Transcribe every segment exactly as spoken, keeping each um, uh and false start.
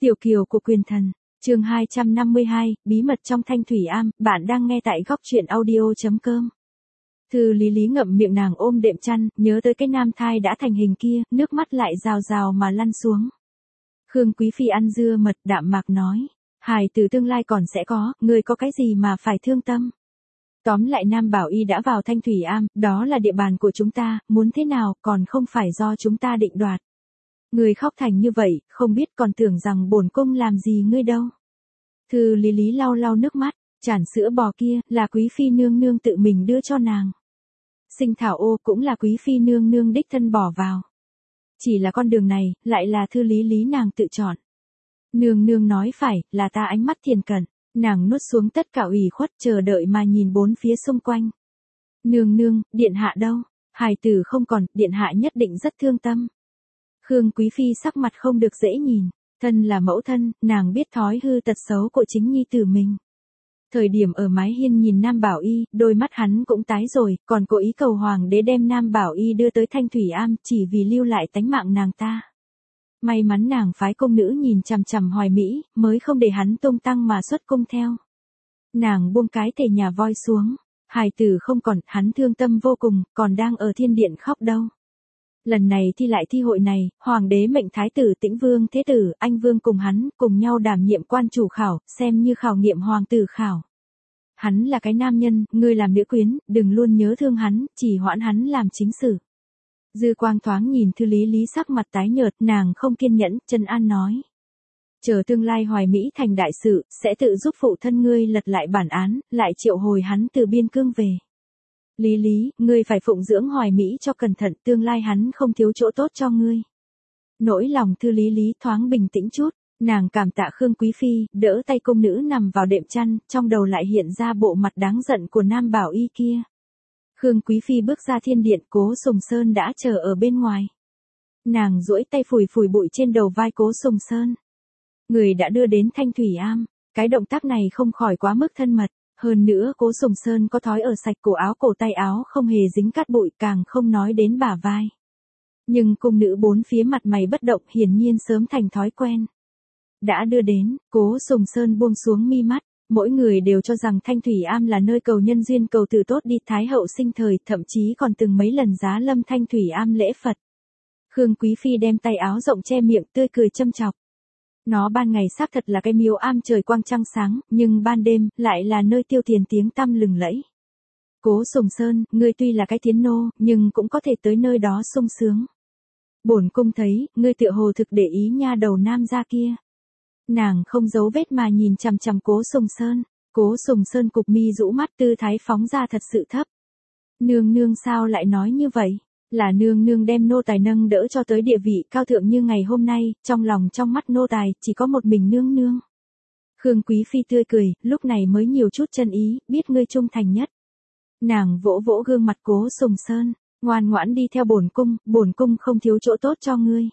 Tiểu kiều của quyền thần, chương hai trăm năm mươi hai, bí mật trong Thanh Thủy Am, bạn đang nghe tại góc truyện audio chấm com. Thư Lý Lý ngậm miệng, nàng ôm đệm chăn, nhớ tới cái nam thai đã thành hình kia, nước mắt lại rào rào mà lăn xuống. Khương Quý Phi ăn dưa mật, đạm mạc nói, hài tử tương lai còn sẽ có, người có cái gì mà phải thương tâm. Tóm lại Nam Bảo Y đã vào Thanh Thủy Am, đó là địa bàn của chúng ta, muốn thế nào còn không phải do chúng ta định đoạt. Người khóc thành như vậy, không biết còn tưởng rằng bổn cung làm gì ngươi đâu. Thư Lý Lý lau lau nước mắt, chản sữa bò kia, là Quý Phi nương nương tự mình đưa cho nàng. Sinh thảo ô cũng là Quý Phi nương nương đích thân bỏ vào. Chỉ là con đường này, lại là Thư Lý Lý nàng tự chọn. Nương nương nói phải, là ta ánh mắt thiền cận, nàng nuốt xuống tất cả ủy khuất, chờ đợi mà nhìn bốn phía xung quanh. Nương nương, điện hạ đâu? Hài tử không còn, điện hạ nhất định rất thương tâm. Khương Quý Phi sắc mặt không được dễ nhìn, thân là mẫu thân, nàng biết thói hư tật xấu của chính nhi tử mình. Thời điểm ở mái hiên nhìn Nam Bảo Y, đôi mắt hắn cũng tái rồi, còn cố ý cầu hoàng đế đem Nam Bảo Y đưa tới Thanh Thủy Am, chỉ vì lưu lại tánh mạng nàng ta. May mắn nàng phái công nữ nhìn chằm chằm Hoài Mỹ, mới không để hắn tung tăng mà xuất cung theo. Nàng buông cái tề nhà voi xuống, hài tử không còn, hắn thương tâm vô cùng, còn đang ở thiên điện khóc đâu. Lần này thi lại thi hội này, hoàng đế mệnh thái tử Tĩnh Vương Thế Tử, anh Vương cùng hắn, cùng nhau đảm nhiệm quan chủ khảo, xem như khảo nghiệm hoàng tử khảo. Hắn là cái nam nhân, ngươi làm nữ quyến, đừng luôn nhớ thương hắn, chỉ hoãn hắn làm chính sự. Dư quang thoáng nhìn Thư Lý Lý sắc mặt tái nhợt, nàng không kiên nhẫn, trấn an nói. Chờ tương lai Hoài Mỹ thành đại sự, sẽ tự giúp phụ thân ngươi lật lại bản án, lại triệu hồi hắn từ biên cương về. Lý Lý, ngươi phải phụng dưỡng Hoài Mỹ cho cẩn thận, tương lai hắn không thiếu chỗ tốt cho ngươi. Nỗi lòng Thư Lý Lý thoáng bình tĩnh chút, nàng cảm tạ Khương Quý Phi, đỡ tay công nữ nằm vào đệm chăn, trong đầu lại hiện ra bộ mặt đáng giận của Nam Bảo Y kia. Khương Quý Phi bước ra thiên điện, Cố Sùng Sơn đã chờ ở bên ngoài. Nàng duỗi tay phủi phủi bụi trên đầu vai Cố Sùng Sơn. Người đã đưa đến Thanh Thủy Am, cái động tác này không khỏi quá mức thân mật. Hơn nữa Cố Sùng Sơn có thói ở sạch cổ áo, cổ tay áo không hề dính cát bụi, càng không nói đến bả vai. Nhưng cung nữ bốn phía mặt mày bất động, hiển nhiên sớm thành thói quen. Đã đưa đến, Cố Sùng Sơn buông xuống mi mắt, mỗi người đều cho rằng Thanh Thủy Am là nơi cầu nhân duyên, cầu từ tốt đi. Thái hậu sinh thời, thậm chí còn từng mấy lần giá lâm Thanh Thủy Am lễ Phật. Khương Quý Phi đem tay áo rộng che miệng, tươi cười châm chọc. Nó ban ngày xác thật là cái miếu am trời quang trăng sáng, nhưng ban đêm, lại là nơi tiêu tiền tiếng tăm lừng lẫy. Cố Sùng Sơn, ngươi tuy là cái thiến nô, nhưng cũng có thể tới nơi đó sung sướng. Bổn cung thấy, ngươi tựa hồ thực để ý nha đầu nam gia kia. Nàng không giấu vết mà nhìn chằm chằm Cố Sùng Sơn. Cố Sùng Sơn cụp mi rũ mắt, tư thái phóng ra thật sự thấp. Nương nương sao lại nói như vậy? Là nương nương đem nô tài nâng đỡ cho tới địa vị cao thượng như ngày hôm nay, trong lòng trong mắt nô tài, chỉ có một mình nương nương. Khương Quý Phi tươi cười, lúc này mới nhiều chút chân ý, biết ngươi trung thành nhất. Nàng vỗ vỗ gương mặt Cố Sùng Sơn, ngoan ngoãn đi theo bổn cung, bổn cung không thiếu chỗ tốt cho ngươi.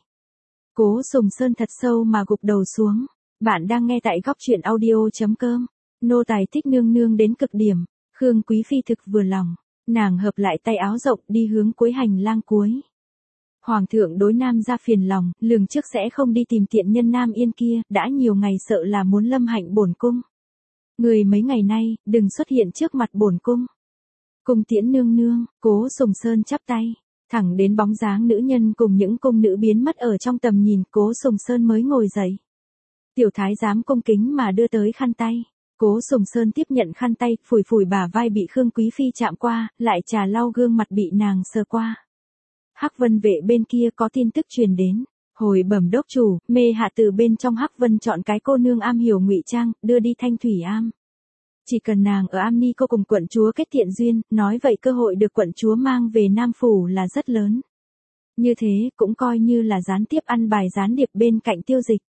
Cố Sùng Sơn thật sâu mà gục đầu xuống. Bạn đang nghe tại góc truyện audio chấm com. Nô tài thích nương nương đến cực điểm. Khương Quý Phi thực vừa lòng. Nàng hợp lại tay áo rộng, đi hướng cuối hành lang cuối. Hoàng thượng đối Nam gia phiền lòng, lường trước sẽ không đi tìm tiện nhân Nam Yên kia, đã nhiều ngày sợ là muốn lâm hạnh bổn cung. Người mấy ngày nay, đừng xuất hiện trước mặt bổn cung. Cung tiễn nương nương, Cố Sùng Sơn chắp tay, thẳng đến bóng dáng nữ nhân cùng những cung nữ biến mất ở trong tầm nhìn, Cố Sùng Sơn mới ngồi dậy. Tiểu thái giám cung kính mà đưa tới khăn tay. Cố Sùng Sơn tiếp nhận khăn tay, phủi phủi bả vai bị Khương Quý Phi chạm qua, lại trà lau gương mặt bị nàng sờ qua. Hắc Vân vệ bên kia có tin tức truyền đến. Hồi bẩm đốc chủ, mê hạ từ bên trong Hắc Vân chọn cái cô nương am hiểu ngụy trang, đưa đi Thanh Thủy Am. Chỉ cần nàng ở Am Ni cô cùng quận chúa kết thiện duyên, nói vậy cơ hội được quận chúa mang về Nam Phủ là rất lớn. Như thế, cũng coi như là gián tiếp ăn bài gián điệp bên cạnh Tiêu Dịch.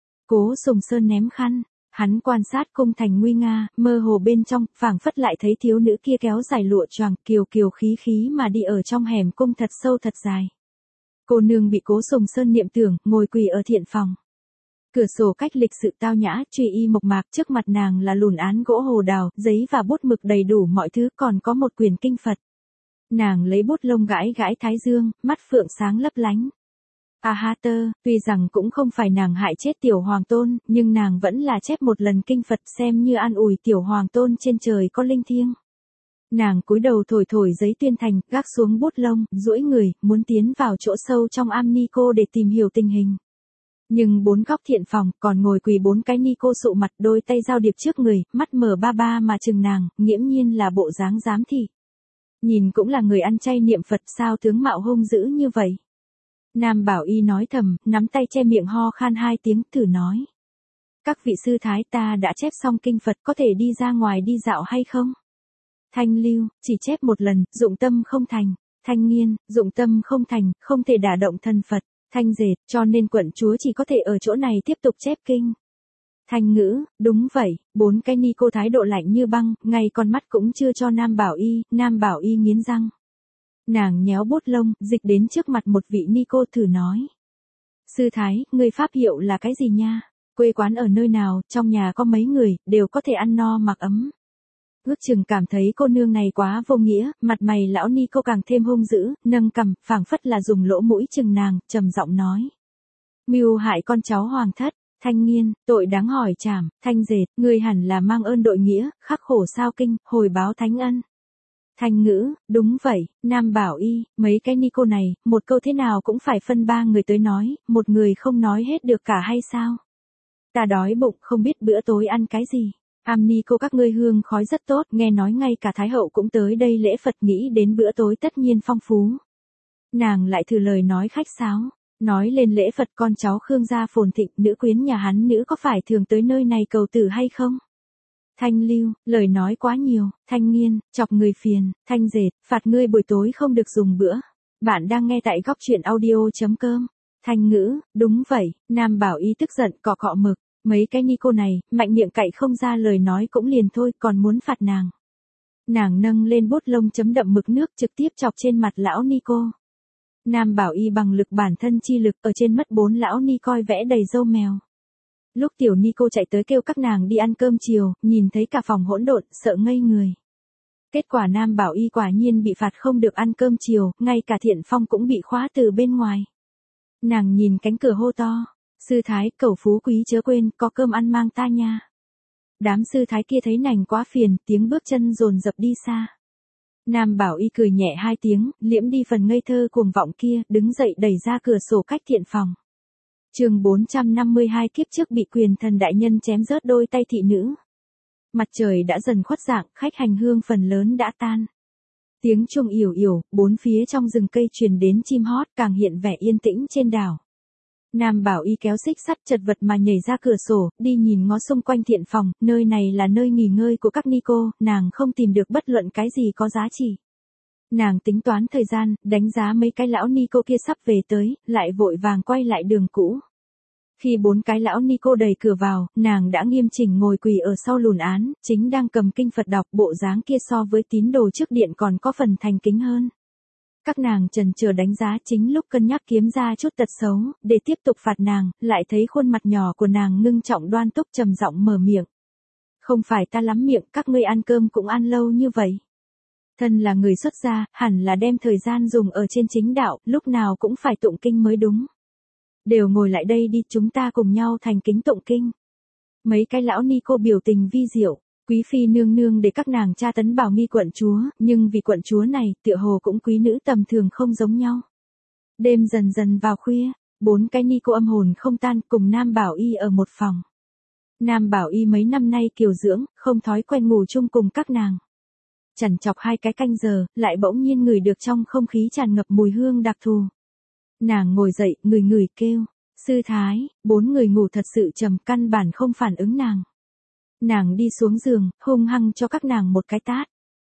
Cố Sùng Sơn ném khăn. Hắn quan sát cung thành nguy nga, mơ hồ bên trong, phảng phất lại thấy thiếu nữ kia kéo dài lụa choàng, kiều kiều khí khí mà đi ở trong hẻm cung thật sâu thật dài. Cô nương bị Cố Sùng Sơn niệm tưởng, ngồi quỳ ở thiện phòng. Cửa sổ cách lịch sự tao nhã, truy y mộc mạc, trước mặt nàng là lùn án gỗ hồ đào, giấy và bút mực đầy đủ mọi thứ, còn có một quyển kinh Phật. Nàng lấy bút lông gãi gãi thái dương, mắt phượng sáng lấp lánh. A Ha Tơ, tuy rằng cũng không phải nàng hại chết tiểu hoàng tôn, nhưng nàng vẫn là chép một lần kinh Phật xem như an ủi tiểu hoàng tôn trên trời có linh thiêng. Nàng cúi đầu thổi thổi giấy tuyên thành, gác xuống bút lông, duỗi người, muốn tiến vào chỗ sâu trong am ni cô để tìm hiểu tình hình. Nhưng bốn góc thiện phòng, còn ngồi quỳ bốn cái ni cô sụ mặt, đôi tay giao điệp trước người, mắt mở ba ba mà chừng nàng, nghiễm nhiên là bộ dáng giám thị. Nhìn cũng là người ăn chay niệm Phật, sao tướng mạo hung dữ như vậy. Nam Bảo Y nói thầm, nắm tay che miệng ho khan hai tiếng, thử nói. Các vị sư thái, ta đã chép xong kinh Phật, có thể đi ra ngoài đi dạo hay không? Thanh Lưu, chỉ chép một lần, dụng tâm không thành. Thanh Nghiên, dụng tâm không thành, không thể đả động thân Phật. Thanh Dệt, cho nên quận chúa chỉ có thể ở chỗ này tiếp tục chép kinh. Thanh Ngữ, đúng vậy, bốn cái ni cô thái độ lạnh như băng, ngay con mắt cũng chưa cho Nam Bảo Y, Nam Bảo Y nghiến răng. Nàng nhéo bút lông, dịch đến trước mặt một vị ni cô thử nói. Sư thái, người pháp hiệu là cái gì nha? Quê quán ở nơi nào, trong nhà có mấy người, đều có thể ăn no mặc ấm. Ước chừng cảm thấy cô nương này quá vô nghĩa, mặt mày lão ni cô càng thêm hung dữ, nâng cằm, phảng phất là dùng lỗ mũi chừng nàng, trầm giọng nói. Mưu hại con cháu hoàng thất. Thanh Nghiên, tội đáng hỏi trảm. Thanh Dệt, người hẳn là mang ơn đội nghĩa, khắc khổ sao kinh, hồi báo thánh ân. Thanh Ngữ, đúng vậy. Nam Bảo Y, mấy cái ni cô này, một câu thế nào cũng phải phân ba người tới nói, một người không nói hết được cả hay sao? Ta đói bụng, không biết bữa tối ăn cái gì. Am ni cô các ngươi hương khói rất tốt, nghe nói ngay cả Thái hậu cũng tới đây lễ Phật, nghĩ đến bữa tối tất nhiên phong phú. Nàng lại thử lời nói khách sáo, nói lên lễ Phật, con cháu Khương gia phồn thịnh, nữ quyến nhà hắn nữ có phải thường tới nơi này cầu tử hay không? Thanh Lưu, lời nói quá nhiều. Thanh Nghiên, chọc người phiền. Thanh Dệt, phạt ngươi buổi tối không được dùng bữa. Bạn đang nghe tại góc truyện audio chấm com. Thanh Ngữ, đúng vậy. Nam Bảo Y tức giận, cọ cọ mực. Mấy cái ni cô này, mạnh miệng cậy không ra lời nói cũng liền thôi, còn muốn phạt nàng. Nàng nâng lên bút lông chấm đậm mực nước trực tiếp chọc trên mặt lão ni cô. Nam Bảo Y bằng lực bản thân chi lực ở trên mất bốn lão ni coi vẽ đầy râu mèo. Lúc tiểu ni cô chạy tới kêu các nàng đi ăn cơm chiều, nhìn thấy cả phòng hỗn độn, sợ ngây người. Kết quả Nam Bảo Y quả nhiên bị phạt không được ăn cơm chiều, ngay cả Thiện Phong cũng bị khóa từ bên ngoài. Nàng nhìn cánh cửa hô to. Sư thái, cẩu phú quý chớ quên, có cơm ăn mang ta nha. Đám sư thái kia thấy nàng quá phiền, tiếng bước chân dồn dập đi xa. Nam Bảo Y cười nhẹ hai tiếng, liễm đi phần ngây thơ cuồng vọng kia, đứng dậy đẩy ra cửa sổ cách Thiện phòng. Chương bốn trăm năm mươi hai, kiếp trước bị quyền thần đại nhân chém rớt đôi tay thị nữ. Mặt trời đã dần khuất dạng, khách hành hương phần lớn đã tan. Tiếng chuông yểu yểu, bốn phía trong rừng cây truyền đến chim hót, càng hiện vẻ yên tĩnh trên đảo. Nam Bảo Y kéo xích sắt chật vật mà nhảy ra cửa sổ, đi nhìn ngó xung quanh Thiện phòng, nơi này là nơi nghỉ ngơi của các ni cô, nàng không tìm được bất luận cái gì có giá trị. Nàng tính toán thời gian, đánh giá mấy cái lão ni cô kia sắp về tới, lại vội vàng quay lại đường cũ. Khi bốn cái lão ni cô đẩy cửa vào, nàng đã nghiêm chỉnh ngồi quỳ ở sau lùn án, chính đang cầm kinh Phật đọc, bộ dáng kia so với tín đồ trước điện còn có phần thành kính hơn. Các nàng chần chờ đánh giá, chính lúc cân nhắc kiếm ra chút tật xấu, để tiếp tục phạt nàng, lại thấy khuôn mặt nhỏ của nàng ngưng trọng đoan túc trầm giọng mở miệng. Không phải ta lắm miệng, các ngươi ăn cơm cũng ăn lâu như vậy. Thân là người xuất gia, hẳn là đem thời gian dùng ở trên chính đạo, lúc nào cũng phải tụng kinh mới đúng. Đều ngồi lại đây đi, chúng ta cùng nhau thành kính tụng kinh. Mấy cái lão ni cô biểu tình vi diệu. Quý phi nương nương để các nàng tra tấn Bảo Nghi quận chúa, nhưng vì quận chúa này, tựa hồ cũng quý nữ tầm thường không giống nhau. Đêm dần dần vào khuya, bốn cái ni cô âm hồn không tan cùng Nam Bảo Y ở một phòng. Nam Bảo Y mấy năm nay kiều dưỡng, không thói quen ngủ chung cùng các nàng. Chằn chọc hai cái canh giờ, lại bỗng nhiên ngửi được trong không khí tràn ngập mùi hương đặc thù. Nàng ngồi dậy, ngửi ngửi kêu, sư thái, bốn người ngủ thật sự trầm, căn bản không phản ứng nàng. Nàng đi xuống giường, hung hăng cho các nàng một cái tát.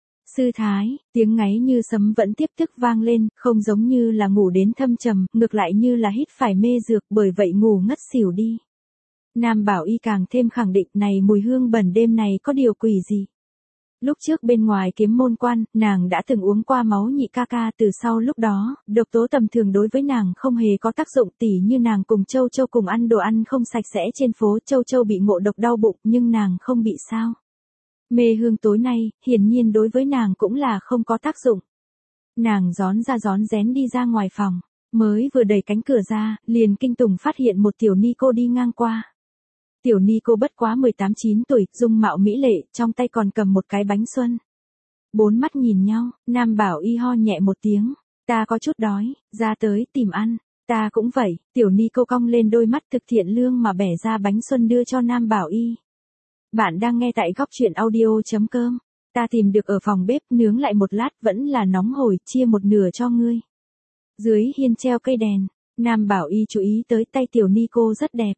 Sư thái, tiếng ngáy như sấm vẫn tiếp tức vang lên, không giống như là ngủ đến thâm trầm, ngược lại như là hít phải mê dược, bởi vậy ngủ ngất xỉu đi. Nam Bảo Y càng thêm khẳng định này mùi hương bẩn đêm này có điều quỷ gì. Lúc trước bên ngoài Kiếm Môn Quan, nàng đã từng uống qua máu nhị ca ca, từ sau lúc đó, độc tố tầm thường đối với nàng không hề có tác dụng, tỉ như nàng cùng Châu Châu cùng ăn đồ ăn không sạch sẽ trên phố, Châu Châu bị ngộ độc đau bụng, nhưng nàng không bị sao. Mê hương tối nay, hiển nhiên đối với nàng cũng là không có tác dụng. Nàng gión ra gión rén đi ra ngoài phòng. Mới vừa đẩy cánh cửa ra, liền kinh tủng phát hiện một tiểu ni cô đi ngang qua. Tiểu ni cô bất quá mười tám chín tuổi, dung mạo mỹ lệ, trong tay còn cầm một cái bánh xuân. Bốn mắt nhìn nhau, Nam Bảo Y ho nhẹ một tiếng, ta có chút đói, ra tới tìm ăn, ta cũng vậy, tiểu ni cô cong lên đôi mắt thực thiện lương mà bẻ ra bánh xuân đưa cho Nam Bảo Y. Bạn đang nghe tại góc truyện audio.com, ta tìm được ở phòng bếp nướng lại một lát vẫn là nóng hổi, chia một nửa cho ngươi. Dưới hiên treo cây đèn, Nam Bảo Y chú ý tới tay tiểu ni cô rất đẹp.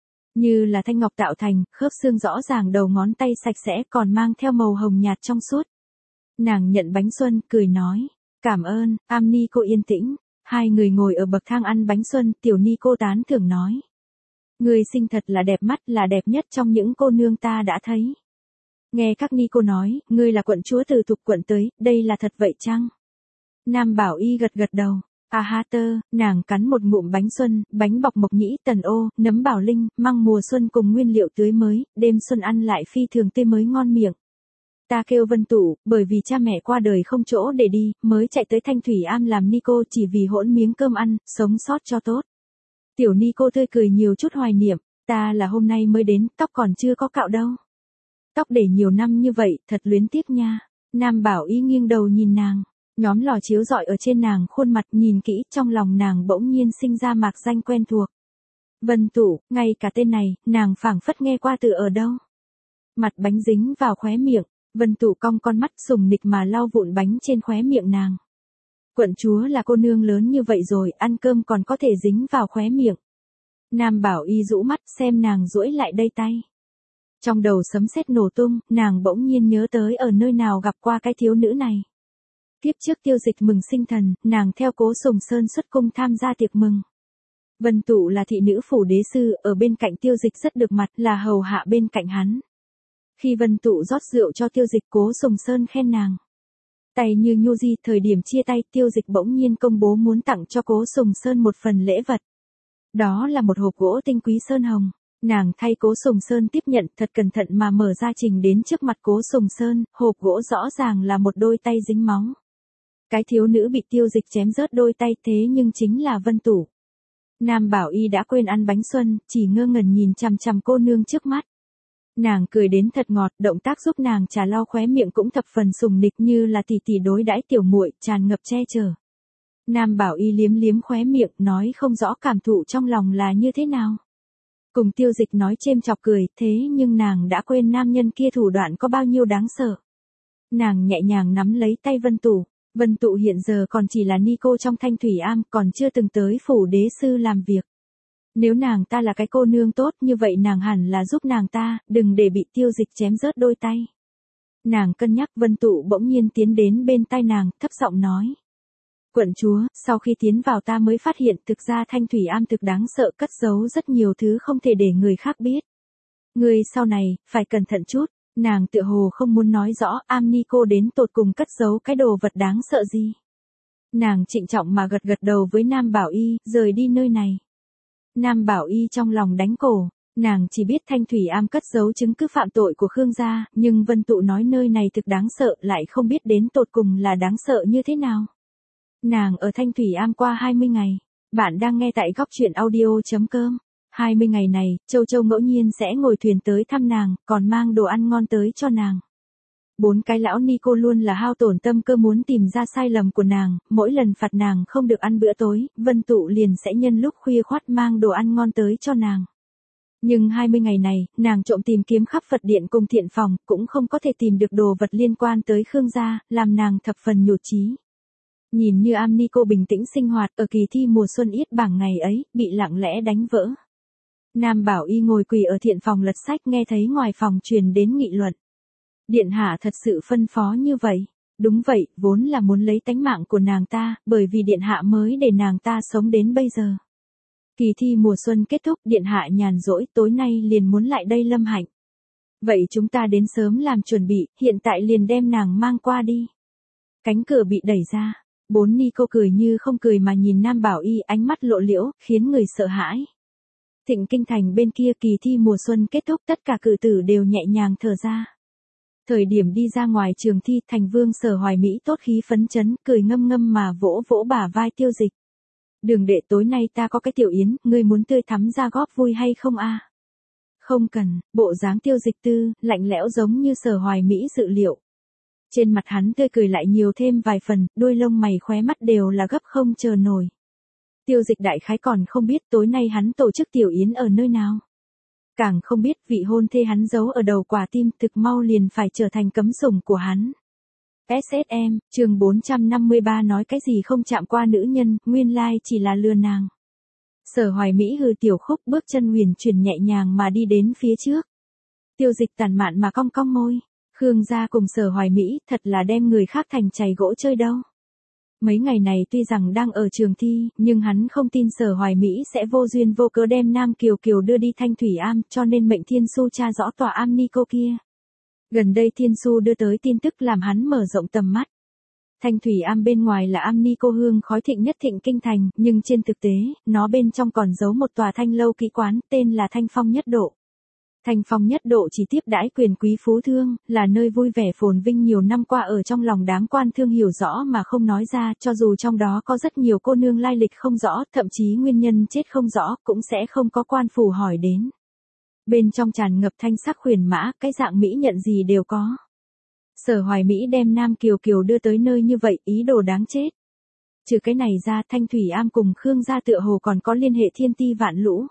Như là thanh ngọc tạo thành, khớp xương rõ ràng, đầu ngón tay sạch sẽ còn mang theo màu hồng nhạt trong suốt. Nàng nhận bánh xuân, cười nói, cảm ơn, am ni cô yên tĩnh. Hai người ngồi ở bậc thang ăn bánh xuân, tiểu ni cô tán thưởng nói. Người xinh thật là đẹp mắt, là đẹp nhất trong những cô nương ta đã thấy. Nghe các ni cô nói, ngươi là quận chúa từ Thục quận tới, đây là thật vậy chăng? Nam Bảo Y gật gật đầu. À ha tơ, nàng cắn một ngụm bánh xuân, bánh bọc mộc nhĩ, tần ô, nấm bảo linh, măng mùa xuân cùng nguyên liệu tưới mới, đêm xuân ăn lại phi thường tươi mới ngon miệng. Ta kêu Vân Tụ, bởi vì cha mẹ qua đời không chỗ để đi, mới chạy tới Thanh Thủy Am làm ni cô chỉ vì hỗn miếng cơm ăn, sống sót cho tốt. Tiểu ni cô tươi cười nhiều chút hoài niệm, ta là hôm nay mới đến, tóc còn chưa có cạo đâu. Tóc để nhiều năm như vậy, thật luyến tiếc nha. Nam Bảo Y nghiêng đầu nhìn nàng. Nhóm lò chiếu rọi ở trên nàng khuôn mặt, nhìn kỹ, trong lòng nàng bỗng nhiên sinh ra mạc danh quen thuộc. Vân Tụ, ngay cả tên này, nàng phảng phất nghe qua từ ở đâu. Mặt bánh dính vào khóe miệng, Vân Tụ cong con mắt sùng nịch mà lau vụn bánh trên khóe miệng nàng. Quận chúa là cô nương lớn như vậy rồi, ăn cơm còn có thể dính vào khóe miệng. Nam Bảo Y rũ mắt xem nàng duỗi lại đây tay. Trong đầu sấm sét nổ tung, nàng bỗng nhiên nhớ tới ở nơi nào gặp qua cái thiếu nữ này. Tiếp trước Tiêu Dịch mừng sinh thần, nàng theo Cố Sùng Sơn xuất cung tham gia tiệc mừng. Vân Tụ là thị nữ phủ đế sư, ở bên cạnh Tiêu Dịch rất được mặt, là hầu hạ bên cạnh hắn. Khi Vân Tụ rót rượu cho Tiêu Dịch, Cố Sùng Sơn khen nàng. Tay như nhu di, thời điểm chia tay, Tiêu Dịch bỗng nhiên công bố muốn tặng cho Cố Sùng Sơn một phần lễ vật. Đó là một hộp gỗ tinh quý sơn hồng. Nàng thay Cố Sùng Sơn tiếp nhận, thật cẩn thận mà mở ra trình đến trước mặt Cố Sùng Sơn, hộp gỗ rõ ràng là một đôi tay dính máu. Cái thiếu nữ bị Tiêu Dịch chém rớt đôi tay, thế nhưng chính là Vân Tụ. Nam Bảo Y đã quên ăn bánh xuân, chỉ ngơ ngẩn nhìn chằm chằm cô nương trước mắt. Nàng cười đến thật ngọt, động tác giúp nàng trà lau khóe miệng cũng thập phần sùng nịch, như là tỷ tỷ đối đãi tiểu muội, tràn ngập che chở. Nam Bảo Y liếm liếm khóe miệng, nói không rõ cảm thụ trong lòng là như thế nào. Cùng Tiêu Dịch nói chêm chọc cười, thế nhưng nàng đã quên nam nhân kia thủ đoạn có bao nhiêu đáng sợ. Nàng nhẹ nhàng nắm lấy tay Vân Tụ. Vân Tụ hiện giờ còn chỉ là ni cô trong Thanh Thủy Am, còn chưa từng tới phủ đế sư làm việc. Nếu nàng ta là cái cô nương tốt như vậy nàng hẳn là giúp nàng ta, đừng để bị Tiêu Dịch chém rớt đôi tay. Nàng cân nhắc, Vân Tụ bỗng nhiên tiến đến bên tai nàng, thấp giọng nói. Quận chúa, sau khi tiến vào ta mới phát hiện thực ra Thanh Thủy Am thực đáng sợ, cất giấu rất nhiều thứ không thể để người khác biết. Người sau này, phải cẩn thận chút. Nàng tựa hồ không muốn nói rõ am ni cô đến tột cùng cất giấu cái đồ vật đáng sợ gì. Nàng trịnh trọng mà gật gật đầu với Nam Bảo Y, rời đi nơi này. Nam Bảo Y trong lòng đánh cổ, nàng chỉ biết Thanh Thủy Am cất giấu chứng cứ phạm tội của Khương gia, nhưng Vân Tụ nói nơi này thực đáng sợ, lại không biết đến tột cùng là đáng sợ như thế nào. Nàng ở Thanh Thủy Am qua hai mươi ngày. Bạn đang nghe tại góc truyện audio.com. hai mươi ngày này, Châu Châu ngẫu nhiên sẽ ngồi thuyền tới thăm nàng, còn mang đồ ăn ngon tới cho nàng. Bốn cái lão ni cô luôn là hao tổn tâm cơ muốn tìm ra sai lầm của nàng, mỗi lần phạt nàng không được ăn bữa tối, Vân Tụ liền sẽ nhân lúc khuya khoắt mang đồ ăn ngon tới cho nàng. Nhưng hai mươi ngày này, nàng trộm tìm kiếm khắp Phật điện cùng thiện phòng, cũng không có thể tìm được đồ vật liên quan tới Khương gia, làm nàng thập phần nhụt chí. Nhìn như am ni cô bình tĩnh sinh hoạt ở kỳ thi mùa xuân yết bảng ngày ấy, bị lặng lẽ đánh vỡ. Nam Bảo Y ngồi quỳ ở thiện phòng lật sách, nghe thấy ngoài phòng truyền đến nghị luận. Điện hạ thật sự phân phó như vậy. Đúng vậy, vốn là muốn lấy tánh mạng của nàng ta, bởi vì điện hạ mới để nàng ta sống đến bây giờ. Kỳ thi mùa xuân kết thúc, điện hạ nhàn rỗi, tối nay liền muốn lại đây lâm hạnh. Vậy chúng ta đến sớm làm chuẩn bị, hiện tại liền đem nàng mang qua đi. Cánh cửa bị đẩy ra, bốn ni cô cười như không cười mà nhìn Nam Bảo Y, ánh mắt lộ liễu, khiến người sợ hãi. Thịnh Kinh Thành bên kia kỳ thi mùa xuân kết thúc, tất cả cử tử đều nhẹ nhàng thở ra. Thời điểm đi ra ngoài trường thi, Thành Vương Sở Hoài Mỹ tốt khí phấn chấn, cười ngâm ngâm mà vỗ vỗ bả vai Tiêu Dịch. Đường đệ tối nay ta có cái tiểu yến, ngươi muốn tươi thắm ra góp vui hay không a? Không cần, bộ dáng Tiêu Dịch Tư, lạnh lẽo giống như Sở Hoài Mỹ dự liệu. Trên mặt hắn tươi cười lại nhiều thêm vài phần, đuôi lông mày khóe mắt đều là gấp không chờ nổi. Tiêu Dịch đại khái còn không biết tối nay hắn tổ chức tiểu yến ở nơi nào. Càng không biết vị hôn thê hắn giấu ở đầu quả tim thực mau liền phải trở thành cấm sủng của hắn. ét ét em, chương bốn trăm năm mươi ba nói cái gì không chạm qua nữ nhân, nguyên lai chỉ là lừa nàng. Sở Hoài Mỹ hừ tiểu khúc bước chân huyền chuyển nhẹ nhàng mà đi đến phía trước. Tiêu Dịch tàn mạn mà cong cong môi. Khương gia cùng Sở Hoài Mỹ thật là đem người khác thành chày gỗ chơi đâu. Mấy ngày này tuy rằng đang ở trường thi, nhưng hắn không tin Sở Hoài Mỹ sẽ vô duyên vô cớ đem Nam Kiều Kiều đưa đi Thanh Thủy Am, cho nên mệnh Thiên Su tra rõ tòa am Nico kia. Gần đây Thiên Su đưa tới tin tức làm hắn mở rộng tầm mắt. Thanh Thủy Am bên ngoài là am Nico hương khói thịnh nhất thịnh kinh thành, nhưng trên thực tế, nó bên trong còn giấu một tòa thanh lâu kỹ quán, tên là Thanh Phong Nhất Độ. Thanh Phong Nhất Độ chỉ tiếp đãi quyền quý phú thương, là nơi vui vẻ phồn vinh nhiều năm qua ở trong lòng đám quan thương hiểu rõ mà không nói ra, cho dù trong đó có rất nhiều cô nương lai lịch không rõ, thậm chí nguyên nhân chết không rõ, cũng sẽ không có quan phủ hỏi đến. Bên trong tràn ngập thanh sắc huyền mã, cái dạng mỹ nhận gì đều có. Sở Hoài Mỹ đem Nam Kiều Kiều đưa tới nơi như vậy, ý đồ đáng chết. Trừ cái này ra, Thanh Thủy Am cùng Khương gia tựa hồ còn có liên hệ thiên ti vạn lũ.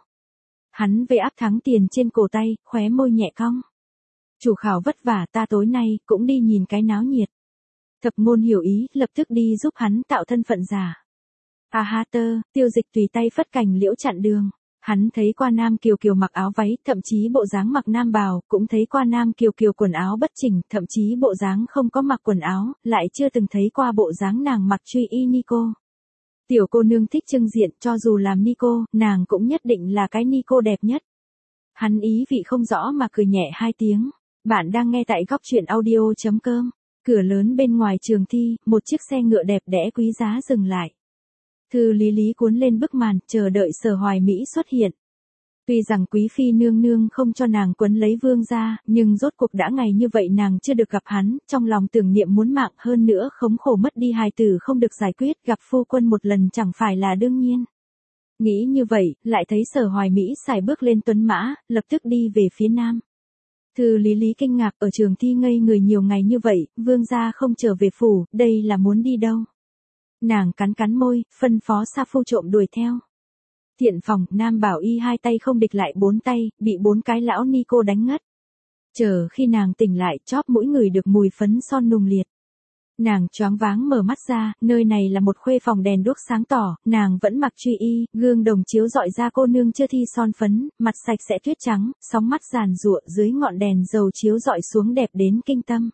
Hắn về áp thắng tiền trên cổ tay, khóe môi nhẹ cong. Chủ khảo vất vả, ta tối nay cũng đi nhìn cái náo nhiệt. Thập Ngôn hiểu ý, lập tức đi giúp hắn tạo thân phận giả. A ha tơ, Tiêu Dịch tùy tay phất cành liễu chặn đường. Hắn thấy qua Nam Kiều Kiều mặc áo váy, thậm chí bộ dáng mặc nam bào, cũng thấy qua Nam Kiều Kiều quần áo bất chỉnh, thậm chí bộ dáng không có mặc quần áo, lại chưa từng thấy qua bộ dáng nàng mặc truy y Nico. Tiểu cô nương thích trưng diện, cho dù làm Nico, nàng cũng nhất định là cái Nico đẹp nhất. Hắn ý vị không rõ mà cười nhẹ hai tiếng. Bạn đang nghe tại góc truyện audio chấm com. Cửa lớn bên ngoài trường thi, một chiếc xe ngựa đẹp đẽ quý giá dừng lại. Thư Lý Lý cuốn lên bức màn, chờ đợi Sở Hoài Mỹ xuất hiện. Tuy rằng quý phi nương nương không cho nàng quấn lấy vương gia, nhưng rốt cuộc đã ngày như vậy nàng chưa được gặp hắn, trong lòng tưởng niệm muốn mạng, hơn nữa khống khổ mất đi hài tử không được giải quyết, gặp phu quân một lần chẳng phải là đương nhiên. Nghĩ như vậy, lại thấy Sở Hoài Mỹ sải bước lên tuấn mã, lập tức đi về phía nam. Thư Lý Lý kinh ngạc, ở trường thi ngây người nhiều ngày như vậy, vương gia không trở về phủ, đây là muốn đi đâu? Nàng cắn cắn môi, phân phó Sa Phu trộm đuổi theo. Thiện phòng, Nam Bảo Y hai tay không địch lại bốn tay, bị bốn cái lão Nico đánh ngất. Chờ khi nàng tỉnh lại, chóp mũi người được mùi phấn son nùng liệt. Nàng choáng váng mở mắt ra, nơi này là một khuê phòng đèn đuốc sáng tỏ, nàng vẫn mặc truy y, gương đồng chiếu dọi ra cô nương chưa thi son phấn, mặt sạch sẽ tuyết trắng, sóng mắt giàn giụa dưới ngọn đèn dầu chiếu dọi xuống đẹp đến kinh tâm.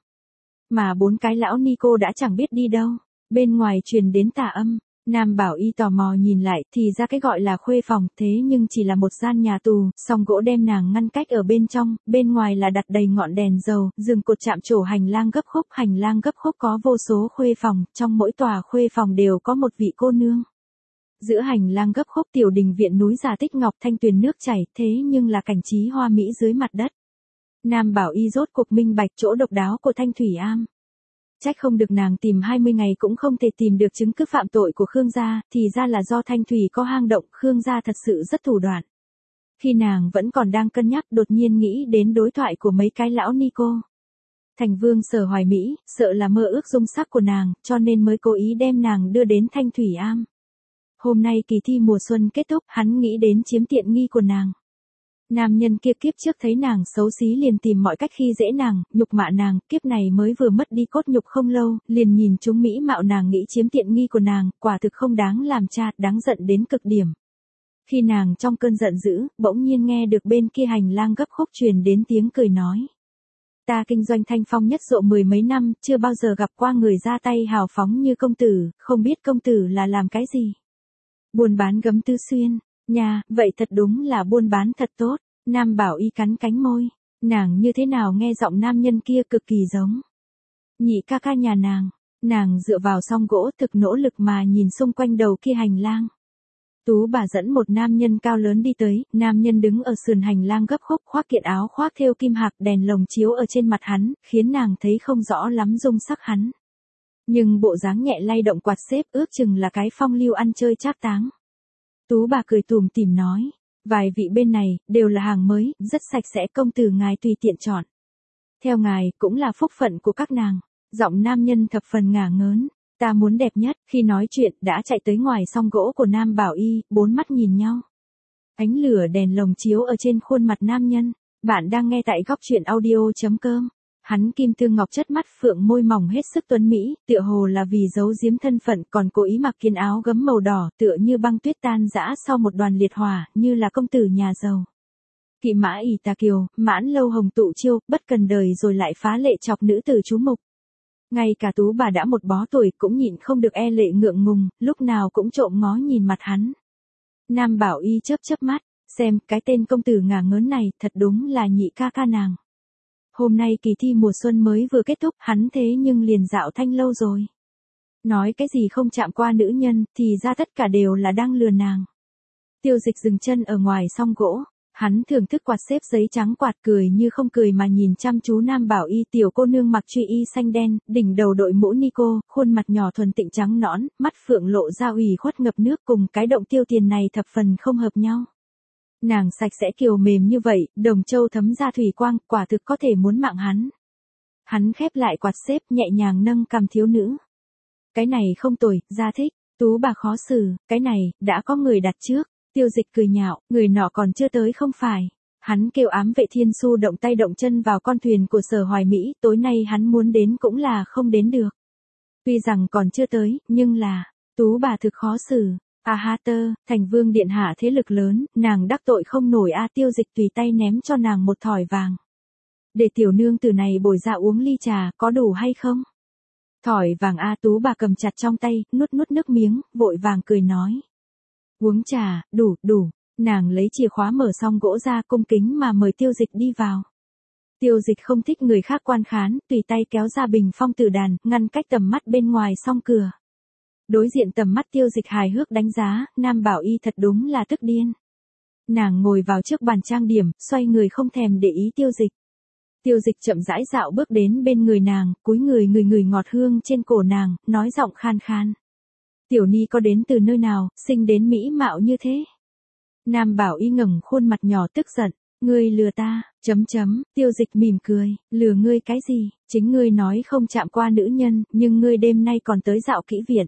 Mà bốn cái lão Nico đã chẳng biết đi đâu. Bên ngoài truyền đến tà âm, Nam Bảo Y tò mò nhìn lại, thì ra cái gọi là khuê phòng, thế nhưng chỉ là một gian nhà tù, song gỗ đem nàng ngăn cách ở bên trong, bên ngoài là đặt đầy ngọn đèn dầu, giường cột chạm trổ hành lang gấp khúc, hành lang gấp khúc có vô số khuê phòng, trong mỗi tòa khuê phòng đều có một vị cô nương. Giữa hành lang gấp khúc tiểu đình viện núi giả tích ngọc thanh tuyền nước chảy, thế nhưng là cảnh trí hoa mỹ dưới mặt đất. Nam Bảo Y rốt cuộc minh bạch chỗ độc đáo của Thanh Thủy Am. Trách không được nàng tìm hai mươi ngày cũng không thể tìm được chứng cứ phạm tội của Khương gia, thì ra là do Thanh Thủy có hang động, Khương gia thật sự rất thủ đoạn. Khi nàng vẫn còn đang cân nhắc, đột nhiên nghĩ đến đối thoại của mấy cái lão Nico. Thành vương Sở Hoài Mỹ, sợ là mơ ước dung sắc của nàng, cho nên mới cố ý đem nàng đưa đến Thanh Thủy Am. Hôm nay kỳ thi mùa xuân kết thúc, hắn nghĩ đến chiếm tiện nghi của nàng. Nam nhân kia kiếp trước thấy nàng xấu xí liền tìm mọi cách khi dễ nàng, nhục mạ nàng, kiếp này mới vừa mất đi cốt nhục không lâu, liền nhìn chúng mỹ mạo nàng nghĩ chiếm tiện nghi của nàng, quả thực không đáng làm cha, đáng giận đến cực điểm. Khi nàng trong cơn giận dữ, bỗng nhiên nghe được bên kia hành lang gấp khúc truyền đến tiếng cười nói. Ta kinh doanh Thanh Phong Nhất Độ mười mấy năm, chưa bao giờ gặp qua người ra tay hào phóng như công tử, không biết công tử là làm cái gì. Buôn bán gấm tứ xuyên. Nha, vậy thật đúng là buôn bán thật tốt. Nam Bảo Y cắn cánh môi. Nàng như thế nào nghe giọng nam nhân kia cực kỳ giống. Nhị ca ca nhà nàng. Nàng dựa vào song gỗ thực nỗ lực mà nhìn xung quanh đầu kia hành lang. Tú bà dẫn một nam nhân cao lớn đi tới, nam nhân đứng ở sườn hành lang gấp khúc khoác kiện áo khoác thêu kim hạc đèn lồng chiếu ở trên mặt hắn, khiến nàng thấy không rõ lắm dung sắc hắn. Nhưng bộ dáng nhẹ lay động quạt xếp ước chừng là cái phong lưu ăn chơi trác táng. Tú bà cười tủm tỉm nói. Vài vị bên này, đều là hàng mới, rất sạch sẽ, công tử ngài tùy tiện chọn. Theo ngài, cũng là phúc phận của các nàng. Giọng nam nhân thập phần ngả ngớn. Ta muốn đẹp nhất, khi nói chuyện, đã chạy tới ngoài song gỗ của Nam Bảo Y, bốn mắt nhìn nhau. Ánh lửa đèn lồng chiếu ở trên khuôn mặt nam nhân. Bạn đang nghe tại góc truyện audio.com. Hắn kim tương ngọc chất mắt phượng môi mỏng hết sức tuấn mỹ, tựa hồ là vì giấu giếm thân phận còn cố ý mặc kiên áo gấm màu đỏ tựa như băng tuyết tan rã sau một đoàn liệt hỏa, như là công tử nhà giàu. Kỵ mã ỷ tà kiều, mãn lâu hồng tụ chiêu, bất cần đời rồi lại phá lệ chọc nữ tử chú mục. Ngay cả Tú bà đã một bó tuổi cũng nhịn không được e lệ ngượng ngùng, lúc nào cũng trộm ngó nhìn mặt hắn. Nam Bảo Y chớp chớp mắt, xem cái tên công tử ngả ngớn này thật đúng là nhị ca ca nàng. Hôm nay kỳ thi mùa xuân mới vừa kết thúc, hắn thế nhưng liền dạo thanh lâu rồi. Nói cái gì không chạm qua nữ nhân, thì ra tất cả đều là đang lừa nàng. Tiêu Dịch dừng chân ở ngoài song gỗ, hắn thưởng thức quạt xếp giấy trắng quạt cười như không cười mà nhìn chăm chú Nam Bảo Y. Tiểu cô nương mặc truy y xanh đen, đỉnh đầu đội mũ Nico, khuôn mặt nhỏ thuần tịnh trắng nõn, mắt phượng lộ ra ủy khuất ngập nước, cùng cái động Tiêu Tiền này thập phần không hợp nhau. Nàng sạch sẽ kiều mềm như vậy, đồng châu thấm ra thủy quang, quả thực có thể muốn mạng hắn. Hắn khép lại quạt xếp, nhẹ nhàng nâng cằm thiếu nữ. Cái này không tồi, ra thích. Tú bà khó xử, cái này, đã có người đặt trước. Tiêu Dịch cười nhạo, người nọ còn chưa tới không phải. Hắn kêu ám vệ Thiên Su động tay động chân vào con thuyền của Sở Hoài Mỹ, tối nay hắn muốn đến cũng là không đến được. Tuy rằng còn chưa tới, nhưng là, Tú bà thực khó xử. A ha tơ, thành vương điện hạ thế lực lớn, nàng đắc tội không nổi. A Tiêu Dịch tùy tay ném cho nàng một thỏi vàng. Để tiểu nương từ này bồi ra uống ly trà, có đủ hay không? Thỏi vàng. A Tú bà cầm chặt trong tay, nuốt nuốt nước miếng, vội vàng cười nói. Uống trà, đủ, đủ. Nàng lấy chìa khóa mở xong gỗ ra, cung kính mà mời Tiêu Dịch đi vào. Tiêu Dịch không thích người khác quan khán, tùy tay kéo ra bình phong tử đàn, ngăn cách tầm mắt bên ngoài song cửa. Đối diện tầm mắt Tiêu Dịch hài hước đánh giá, Nam Bảo Y thật đúng là tức điên. Nàng ngồi vào trước bàn trang điểm, xoay người không thèm để ý Tiêu Dịch. Tiêu Dịch chậm rãi dạo bước đến bên người nàng, cúi người người người ngọt hương trên cổ nàng, nói giọng khan khan. Tiểu Ni có đến từ nơi nào, sinh đến mỹ mạo như thế? Nam Bảo Y ngẩng khuôn mặt nhỏ tức giận, ngươi lừa ta, chấm chấm, Tiêu Dịch mỉm cười, lừa ngươi cái gì, chính ngươi nói không chạm qua nữ nhân, nhưng ngươi đêm nay còn tới dạo kỹ viện.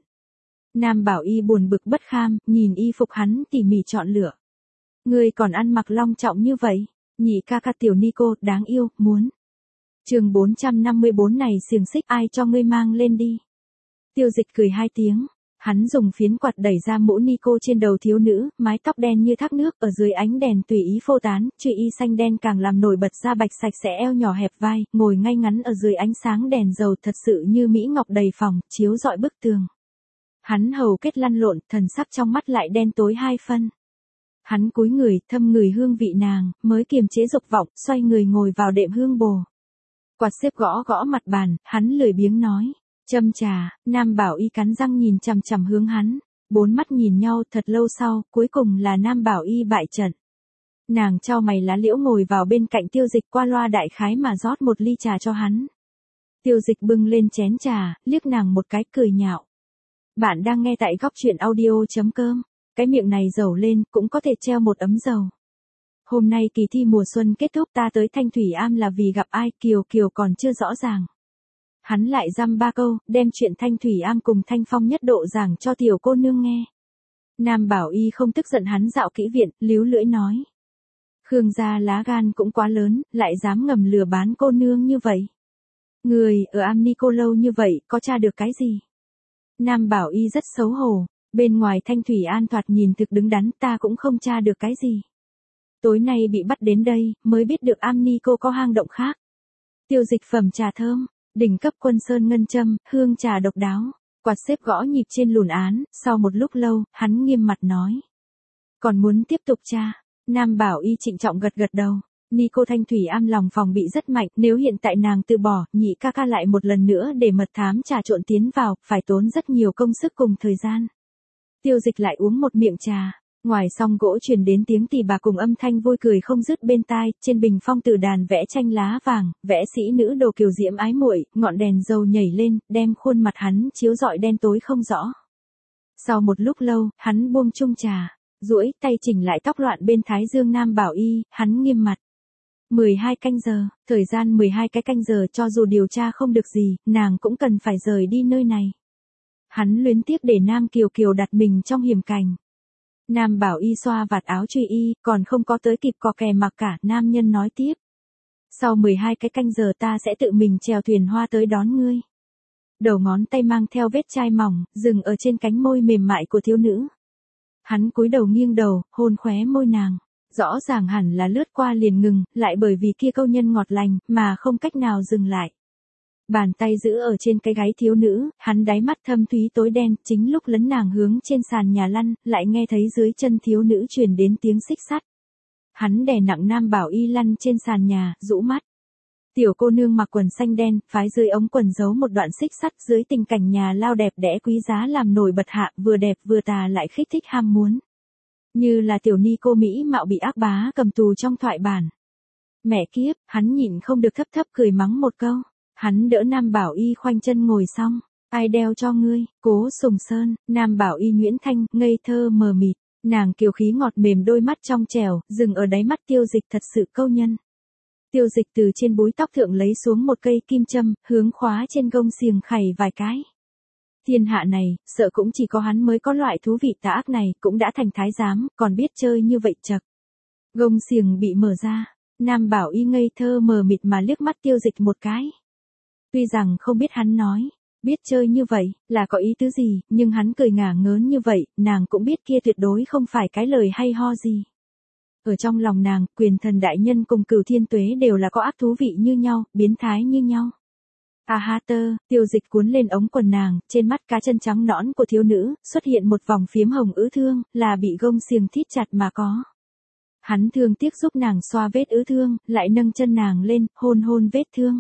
Nam Bảo Y buồn bực bất kham, nhìn y phục hắn tỉ mỉ chọn lựa. Ngươi còn ăn mặc long trọng như vậy, nhị ca ca tiểu Nico, đáng yêu, muốn. Chương bốn trăm năm mươi tư này xiềng xích ai cho ngươi mang lên đi. Tiêu Dịch cười hai tiếng, hắn dùng phiến quạt đẩy ra mũ Nico trên đầu thiếu nữ, mái tóc đen như thác nước ở dưới ánh đèn tùy ý phô tán, truy y xanh đen càng làm nổi bật ra bạch sạch sẽ eo nhỏ hẹp vai, ngồi ngay ngắn ở dưới ánh sáng đèn dầu thật sự như mỹ ngọc đầy phòng, chiếu rọi bức tường. Hắn hầu kết lăn lộn, thần sắc trong mắt lại đen tối hai phân. Hắn cúi người, thâm người hương vị nàng, mới kiềm chế dục vọng, xoay người ngồi vào đệm hương bồ. Quạt xếp gõ gõ mặt bàn, hắn lười biếng nói. Châm trà. Nam Bảo Y cắn răng nhìn chằm chằm hướng hắn. Bốn mắt nhìn nhau thật lâu sau, cuối cùng là Nam Bảo Y bại trận. Nàng chau mày lá liễu ngồi vào bên cạnh Tiêu Dịch, qua loa đại khái mà rót một ly trà cho hắn. Tiêu Dịch bưng lên chén trà, liếc nàng một cái cười nhạo. Bạn đang nghe tại góc truyện audio.com. Cái miệng này dầu lên, cũng có thể treo một ấm dầu. Hôm nay kỳ thi mùa xuân kết thúc, ta tới Thanh Thủy Am là vì gặp ai, Kiều Kiều còn chưa rõ ràng. Hắn lại dăm ba câu, đem chuyện Thanh Thủy Am cùng Thanh Phong nhất độ giảng cho tiểu cô nương nghe. Nam Bảo Y không tức giận hắn dạo kỹ viện, líu lưỡi nói. Khương gia lá gan cũng quá lớn, lại dám ngầm lừa bán cô nương như vậy. Người ở Am Nico lâu như vậy, có tra được cái gì? Nam Bảo Y rất xấu hổ, bên ngoài Thanh Thủy An thoạt nhìn thực đứng đắn, ta cũng không tra được cái gì. Tối nay bị bắt đến đây, mới biết được Am Nico có hang động khác. Tiêu Dịch phẩm trà thơm, đỉnh cấp quân sơn ngân châm, hương trà độc đáo, quạt xếp gõ nhịp trên lùn án, sau một lúc lâu, hắn nghiêm mặt nói. Còn muốn tiếp tục tra? Nam Bảo Y trịnh trọng gật gật đầu. Nico Thanh Thủy Am lòng phòng bị rất mạnh, nếu hiện tại nàng từ bỏ, nhị ca ca lại một lần nữa để mật thám trà trộn tiến vào, phải tốn rất nhiều công sức cùng thời gian. Tiêu Dịch lại uống một miệng trà, ngoài song gỗ truyền đến tiếng tỳ bà cùng âm thanh vui cười không dứt bên tai, trên bình phong tử đàn vẽ tranh lá vàng, vẽ sĩ nữ đồ kiều diễm ái muội, ngọn đèn dầu nhảy lên, đem khuôn mặt hắn chiếu rọi đen tối không rõ. Sau một lúc lâu, hắn buông chung trà, duỗi tay chỉnh lại tóc loạn bên thái dương Nam Bảo Y, hắn nghiêm mặt. mười hai canh giờ, thời gian mười hai cái canh giờ cho dù điều tra không được gì, nàng cũng cần phải rời đi nơi này. Hắn luyến tiếc để Nam Kiều Kiều đặt mình trong hiểm cảnh. Nam Bảo Y xoa vạt áo truy y, còn không có tới kịp cò kè mặc cả, nam nhân nói tiếp. Sau mười hai cái canh giờ ta sẽ tự mình chèo thuyền hoa tới đón ngươi. Đầu ngón tay mang theo vết chai mỏng, dừng ở trên cánh môi mềm mại của thiếu nữ. Hắn cúi đầu nghiêng đầu, hôn khóe môi nàng. Rõ ràng hẳn là lướt qua liền ngừng, lại bởi vì kia câu nhân ngọt lành, mà không cách nào dừng lại. Bàn tay giữ ở trên cái gáy thiếu nữ, hắn đáy mắt thâm thúy tối đen, chính lúc lấn nàng hướng trên sàn nhà lăn, lại nghe thấy dưới chân thiếu nữ truyền đến tiếng xích sắt. Hắn đè nặng Nam Bảo Y lăn trên sàn nhà, rũ mắt. Tiểu cô nương mặc quần xanh đen, phái dưới ống quần giấu một đoạn xích sắt dưới tình cảnh nhà lao đẹp đẽ quý giá làm nổi bật hạ, vừa đẹp vừa tà lại kích thích ham muốn. Như là tiểu ni cô Mỹ mạo bị ác bá cầm tù trong thoại bản. Mẹ kiếp, hắn nhịn không được thấp thấp cười mắng một câu. Hắn đỡ Nam Bảo Y khoanh chân ngồi xong. Ai đeo cho ngươi, Cố Sùng Sơn, Nam Bảo Y Nguyễn Thanh, ngây thơ mờ mịt. Nàng kiều khí ngọt mềm đôi mắt trong trẻo, dừng ở đáy mắt Tiêu Dịch thật sự câu nhân. Tiêu Dịch từ trên búi tóc thượng lấy xuống một cây kim châm, hướng khóa trên gông xiềng khảy vài cái. Thiên hạ này, sợ cũng chỉ có hắn mới có loại thú vị tà ác này, cũng đã thành thái giám, còn biết chơi như vậy chật. Gông xiềng bị mở ra, Nam Bảo Y ngây thơ mờ mịt mà liếc mắt Tiêu Dịch một cái. Tuy rằng không biết hắn nói, biết chơi như vậy, là có ý tứ gì, nhưng hắn cười ngả ngớn như vậy, nàng cũng biết kia tuyệt đối không phải cái lời hay ho gì. Ở trong lòng nàng, Quyền Thần đại nhân cùng Cửu Thiên Tuế đều là có ác thú vị như nhau, biến thái như nhau. A ha tơ, Tiêu Dịch cuốn lên ống quần nàng, trên mắt cá chân trắng nõn của thiếu nữ, xuất hiện một vòng phiếm hồng ứ thương, là bị gông xiềng thít chặt mà có. Hắn thương tiếc giúp nàng xoa vết ứ thương, lại nâng chân nàng lên, hôn hôn vết thương.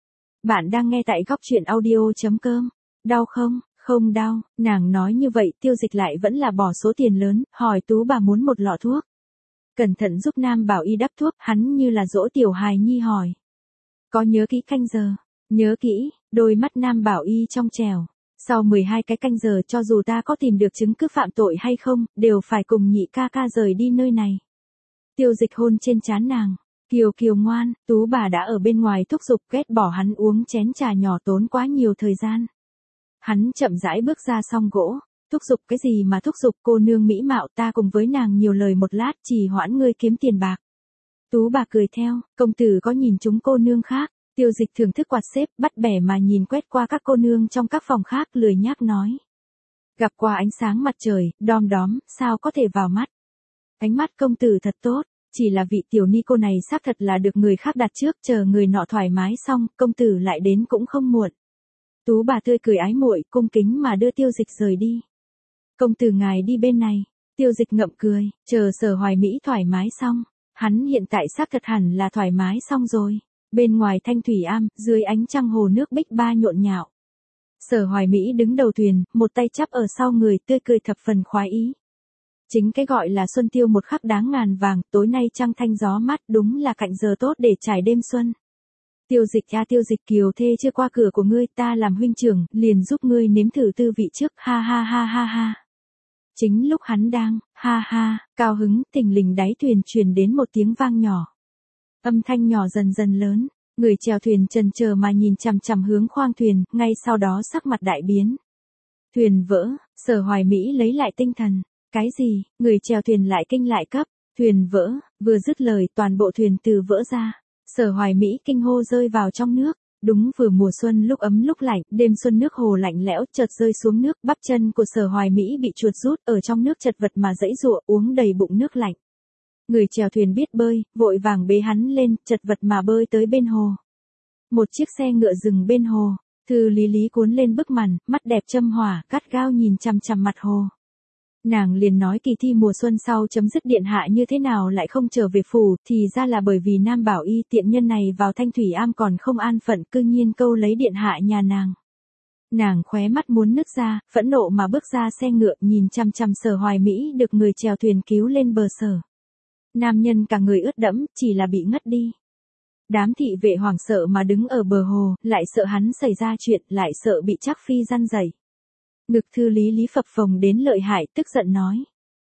Bạn đang nghe tại góc truyện audio chấm com. Đau không? Không đau, nàng nói như vậy, Tiêu Dịch lại vẫn là bỏ số tiền lớn, hỏi Tú bà muốn một lọ thuốc. Cẩn thận giúp Nam Bảo Y đắp thuốc, hắn như là dỗ tiểu hài nhi hỏi. Có nhớ kỹ canh giờ? Nhớ kỹ, đôi mắt Nam Bảo Y trong trẻo. Sau mười hai cái canh giờ cho dù ta có tìm được chứng cứ phạm tội hay không, đều phải cùng nhị ca ca rời đi nơi này. Tiêu Dịch hôn trên trán nàng. Kiều Kiều ngoan, Tú bà đã ở bên ngoài thúc giục ghét bỏ hắn uống chén trà nhỏ tốn quá nhiều thời gian. Hắn chậm rãi bước ra song gỗ. Thúc giục cái gì mà thúc giục, cô nương mỹ mạo, ta cùng với nàng nhiều lời một lát, chỉ hoãn ngươi kiếm tiền bạc. Tú bà cười theo, công tử có nhìn chúng cô nương khác. Tiêu Dịch thưởng thức quạt xếp, bắt bẻ mà nhìn quét qua các cô nương trong các phòng khác, lười nhác nói. Gặp qua ánh sáng mặt trời, đom đóm, sao có thể vào mắt. Ánh mắt công tử thật tốt, chỉ là vị tiểu ni cô này xác thật là được người khác đặt trước, chờ người nọ thoải mái xong, công tử lại đến cũng không muộn. Tú bà tươi cười ái muội, cung kính mà đưa Tiêu Dịch rời đi. Công tử ngài đi bên này. Tiêu Dịch ngậm cười, chờ Sở Hoài Mỹ thoải mái xong. Hắn hiện tại xác thật hẳn là thoải mái xong rồi. Bên ngoài Thanh Thủy Am, dưới ánh trăng hồ nước bích ba nhộn nhạo. Sở Hoài Mỹ đứng đầu thuyền, một tay chắp ở sau người, tươi cười thập phần khoái ý. Chính cái gọi là xuân tiêu một khắc đáng ngàn vàng, tối nay trăng thanh gió mát, đúng là cạnh giờ tốt để trải đêm xuân. Tiêu Dịch a Tiêu Dịch, kiều thê chưa qua cửa của ngươi, ta làm huynh trưởng, liền giúp ngươi nếm thử tư vị trước, ha ha ha ha ha. Chính lúc hắn đang, ha ha, cao hứng, thình lình đáy thuyền truyền đến một tiếng vang nhỏ. Âm thanh nhỏ dần dần lớn, người chèo thuyền chần chờ mà nhìn chằm chằm hướng khoang thuyền, ngay sau đó sắc mặt đại biến. Thuyền vỡ, Sở Hoài Mỹ lấy lại tinh thần. Cái gì? Người chèo thuyền lại kinh lại cấp. Thuyền vỡ, vừa dứt lời toàn bộ thuyền từ vỡ ra. Sở Hoài Mỹ kinh hô rơi vào trong nước. Đúng vừa mùa xuân lúc ấm lúc lạnh, đêm xuân nước hồ lạnh lẽo chợt rơi xuống nước, bắp chân của Sở Hoài Mỹ bị chuột rút, ở trong nước chật vật mà giãy giụa, uống đầy bụng nước lạnh. Người chèo thuyền biết bơi, vội vàng bế hắn lên, chật vật mà bơi tới bên hồ. Một chiếc xe ngựa dừng bên hồ, Thư Lý Lý cuốn lên bức màn, mắt đẹp châm hỏa, gắt gao nhìn chằm chằm mặt hồ. Nàng liền nói kỳ thi mùa xuân sau chấm dứt điện hạ như thế nào lại không trở về phủ, thì ra là bởi vì Nam Bảo Y tiện nhân này vào Thanh Thủy Am còn không an phận, cư nhiên câu lấy điện hạ nhà nàng. Nàng khóe mắt muốn nứt ra, phẫn nộ mà bước ra xe ngựa, nhìn chằm chằm Sở Hoài Mỹ được người chèo thuyền cứu lên bờ sở. Nam nhân cả người ướt đẫm, chỉ là bị ngất đi. Đám thị vệ hoảng sợ mà đứng ở bờ hồ, lại sợ hắn xảy ra chuyện, lại sợ bị Trác Phi răn dày. Ngực Thư Lý Lý phập phồng đến lợi hại, tức giận nói.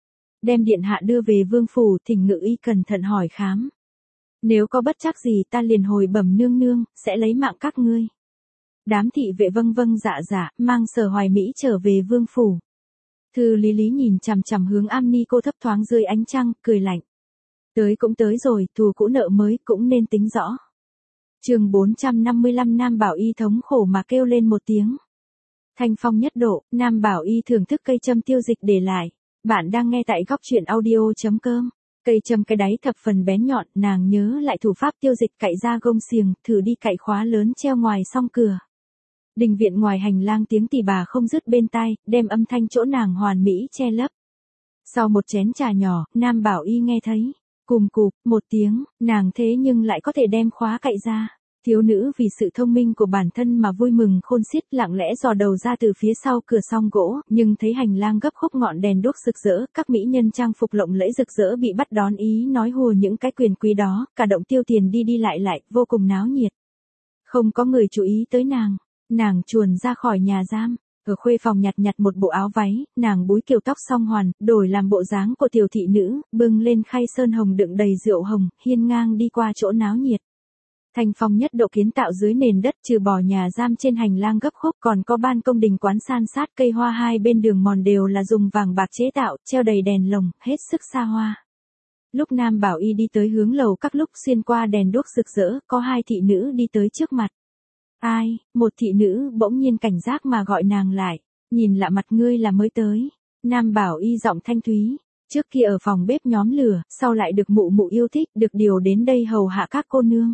đem điện hạ đưa về vương phủ, thỉnh ngự y cẩn thận hỏi khám. Nếu có bất trắc gì ta liền hồi bẩm nương nương, sẽ lấy mạng các ngươi. Đám thị vệ vâng vâng dạ dạ, mang Sở Hoài Mỹ trở về vương phủ. Thư Lý Lý nhìn chằm chằm hướng Am Ni cô thấp thoáng dưới ánh trăng, cười lạnh. Tới cũng tới rồi, thù cũ nợ mới cũng nên tính rõ. Chương bốn trăm năm mươi lăm Nam Bảo Y thống khổ mà kêu lên một tiếng. Thanh phong nhất độ, Nam Bảo Y thưởng thức cây châm tiêu dịch để lại. Bạn đang nghe tại góc truyện audio chấm com. Cây châm cái đáy thập phần bén nhọn, nàng nhớ lại thủ pháp tiêu dịch cạy ra gông xiềng, thử đi cạy khóa lớn treo ngoài song cửa. Đình viện ngoài hành lang tiếng tỳ bà không dứt bên tai, đem âm thanh chỗ nàng hoàn mỹ che lấp. Sau một chén trà nhỏ, Nam Bảo Y nghe thấy, cùm cụp, một tiếng, nàng thế nhưng lại có thể đem khóa cạy ra. Thiếu nữ vì sự thông minh của bản thân mà vui mừng khôn xiết, lặng lẽ dò đầu ra từ phía sau cửa song gỗ, nhưng thấy hành lang gấp khúc ngọn đèn đuốc rực rỡ, các mỹ nhân trang phục lộng lẫy rực rỡ bị bắt đón ý nói hùa những cái quyền quý đó, cả động tiêu tiền đi đi lại lại, vô cùng náo nhiệt. Không có người chú ý tới nàng, nàng chuồn ra khỏi nhà giam. Ở khuê phòng nhặt nhặt một bộ áo váy, nàng búi kiểu tóc song hoàn, đổi làm bộ dáng của tiểu thị nữ, bưng lên khay sơn hồng đựng đầy rượu hồng, hiên ngang đi qua chỗ náo nhiệt. Thanh phong nhất độ kiến tạo dưới nền đất, trừ bỏ nhà giam trên hành lang gấp khúc còn có ban công đình quán san sát, cây hoa hai bên đường mòn đều là dùng vàng bạc chế tạo, treo đầy đèn lồng, hết sức xa hoa. Lúc Nam Bảo Y đi tới hướng lầu các lúc xuyên qua đèn đuốc rực rỡ, có hai thị nữ đi tới trước mặt. Ai, một thị nữ bỗng nhiên cảnh giác mà gọi nàng lại, nhìn lạ mặt ngươi là mới tới. Nam Bảo Y giọng thanh thúy, trước kia ở phòng bếp nhóm lửa, sau lại được mụ mụ yêu thích, được điều đến đây hầu hạ các cô nương.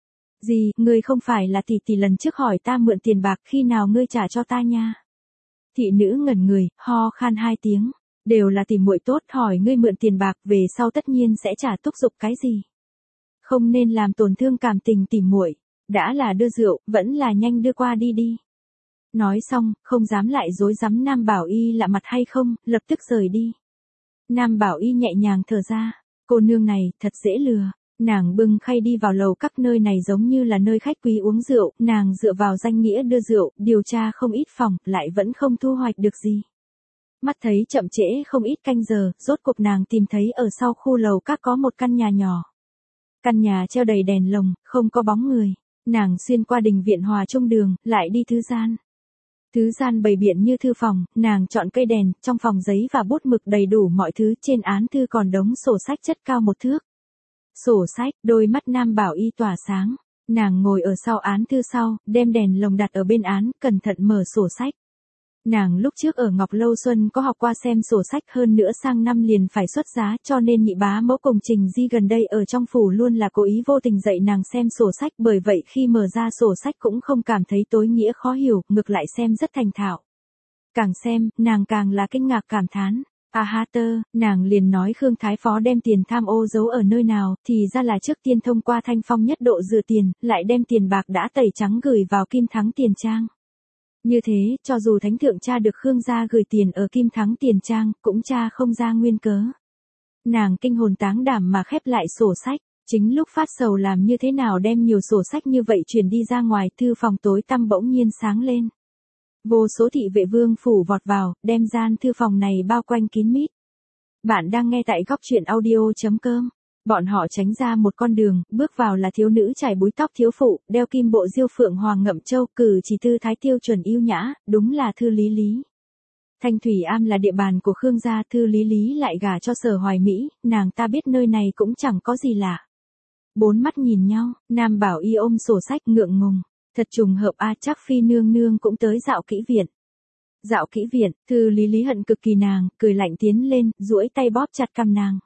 Gì, ngươi không phải là tỷ tỷ lần trước hỏi ta mượn tiền bạc, khi nào ngươi trả cho ta nha? Thị nữ ngẩn người, ho khan hai tiếng, đều là tỷ muội tốt, hỏi ngươi mượn tiền bạc, về sau tất nhiên sẽ trả, thúc giục cái gì? Không nên làm tổn thương cảm tình tỷ muội, đã là đưa rượu, vẫn là nhanh đưa qua đi đi. Nói xong, không dám lại dối rắm Nam Bảo Y lạ mặt hay không, lập tức rời đi. Nam Bảo Y nhẹ nhàng thở ra, cô nương này thật dễ lừa. Nàng bưng khay đi vào lầu các, nơi này giống như là nơi khách quý uống rượu, nàng dựa vào danh nghĩa đưa rượu, điều tra không ít phòng, lại vẫn không thu hoạch được gì. Mắt thấy chậm trễ không ít canh giờ, rốt cuộc nàng tìm thấy ở sau khu lầu các có một căn nhà nhỏ. Căn nhà treo đầy đèn lồng, không có bóng người. Nàng xuyên qua đình viện hòa trung đường, lại đi thứ gian. Thứ gian bày biện như thư phòng, nàng chọn cây đèn, trong phòng giấy và bút mực đầy đủ mọi thứ, trên án thư còn đống sổ sách chất cao một thước. Sổ sách, đôi mắt Nam Bảo Y tỏa sáng. Nàng ngồi ở sau án thư sau, đem đèn lồng đặt ở bên án, cẩn thận mở sổ sách. Nàng lúc trước ở Ngọc Lâu Xuân có học qua xem sổ sách, hơn nữa sang năm liền phải xuất giá, cho nên nhị bá mẫu cùng Trình Di gần đây ở trong phủ luôn là cố ý vô tình dạy nàng xem sổ sách, bởi vậy khi mở ra sổ sách cũng không cảm thấy tối nghĩa khó hiểu, ngược lại xem rất thành thạo. Càng xem, nàng càng là kinh ngạc cảm thán. À ha tơ, nàng liền nói Khương Thái Phó đem tiền tham ô giấu ở nơi nào, thì ra là trước tiên thông qua Thanh Phong nhất độ rửa tiền, lại đem tiền bạc đã tẩy trắng gửi vào Kim Thắng Tiền Trang. Như thế, cho dù Thánh Thượng tra được Khương gia gửi tiền ở Kim Thắng Tiền Trang, cũng tra không ra nguyên cớ. Nàng kinh hồn táng đảm mà khép lại sổ sách, chính lúc phát sầu làm như thế nào đem nhiều sổ sách như vậy chuyển đi ra ngoài, thư phòng tối tăm bỗng nhiên sáng lên. Vô số thị vệ vương phủ vọt vào, đem gian thư phòng này bao quanh kín mít. Bạn đang nghe tại góc truyện audio chấm com. Bọn họ tránh ra một con đường, bước vào là thiếu nữ trải búi tóc thiếu phụ, đeo kim bộ diêu phượng hoàng ngậm châu, cử chỉ tư thái tiêu chuẩn yêu nhã, đúng là Thư Lý Lý. Thanh Thủy Am là địa bàn của Khương gia, Thư Lý Lý lại gả cho Sở Hoài Mỹ, nàng ta biết nơi này cũng chẳng có gì lạ. Bốn mắt nhìn nhau, Nam Bảo Y ôm sổ sách ngượng ngùng. Thật trùng hợp a, chắc phi nương nương cũng tới dạo kỹ viện. Dạo kỹ viện, Thư Lý Lý hận cực kỳ nàng, cười lạnh tiến lên, duỗi tay bóp chặt cằm nàng.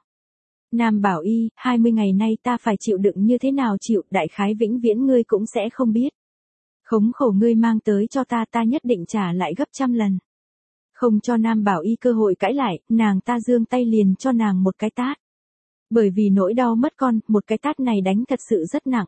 Nam Bảo Y, hai mươi ngày nay ta phải chịu đựng như thế nào chịu, đại khái vĩnh viễn ngươi cũng sẽ không biết. Khống khổ ngươi mang tới cho ta, ta nhất định trả lại gấp trăm lần. Không cho Nam Bảo Y cơ hội cãi lại, nàng ta giương tay liền cho nàng một cái tát. Bởi vì nỗi đau mất con, một cái tát này đánh thật sự rất nặng.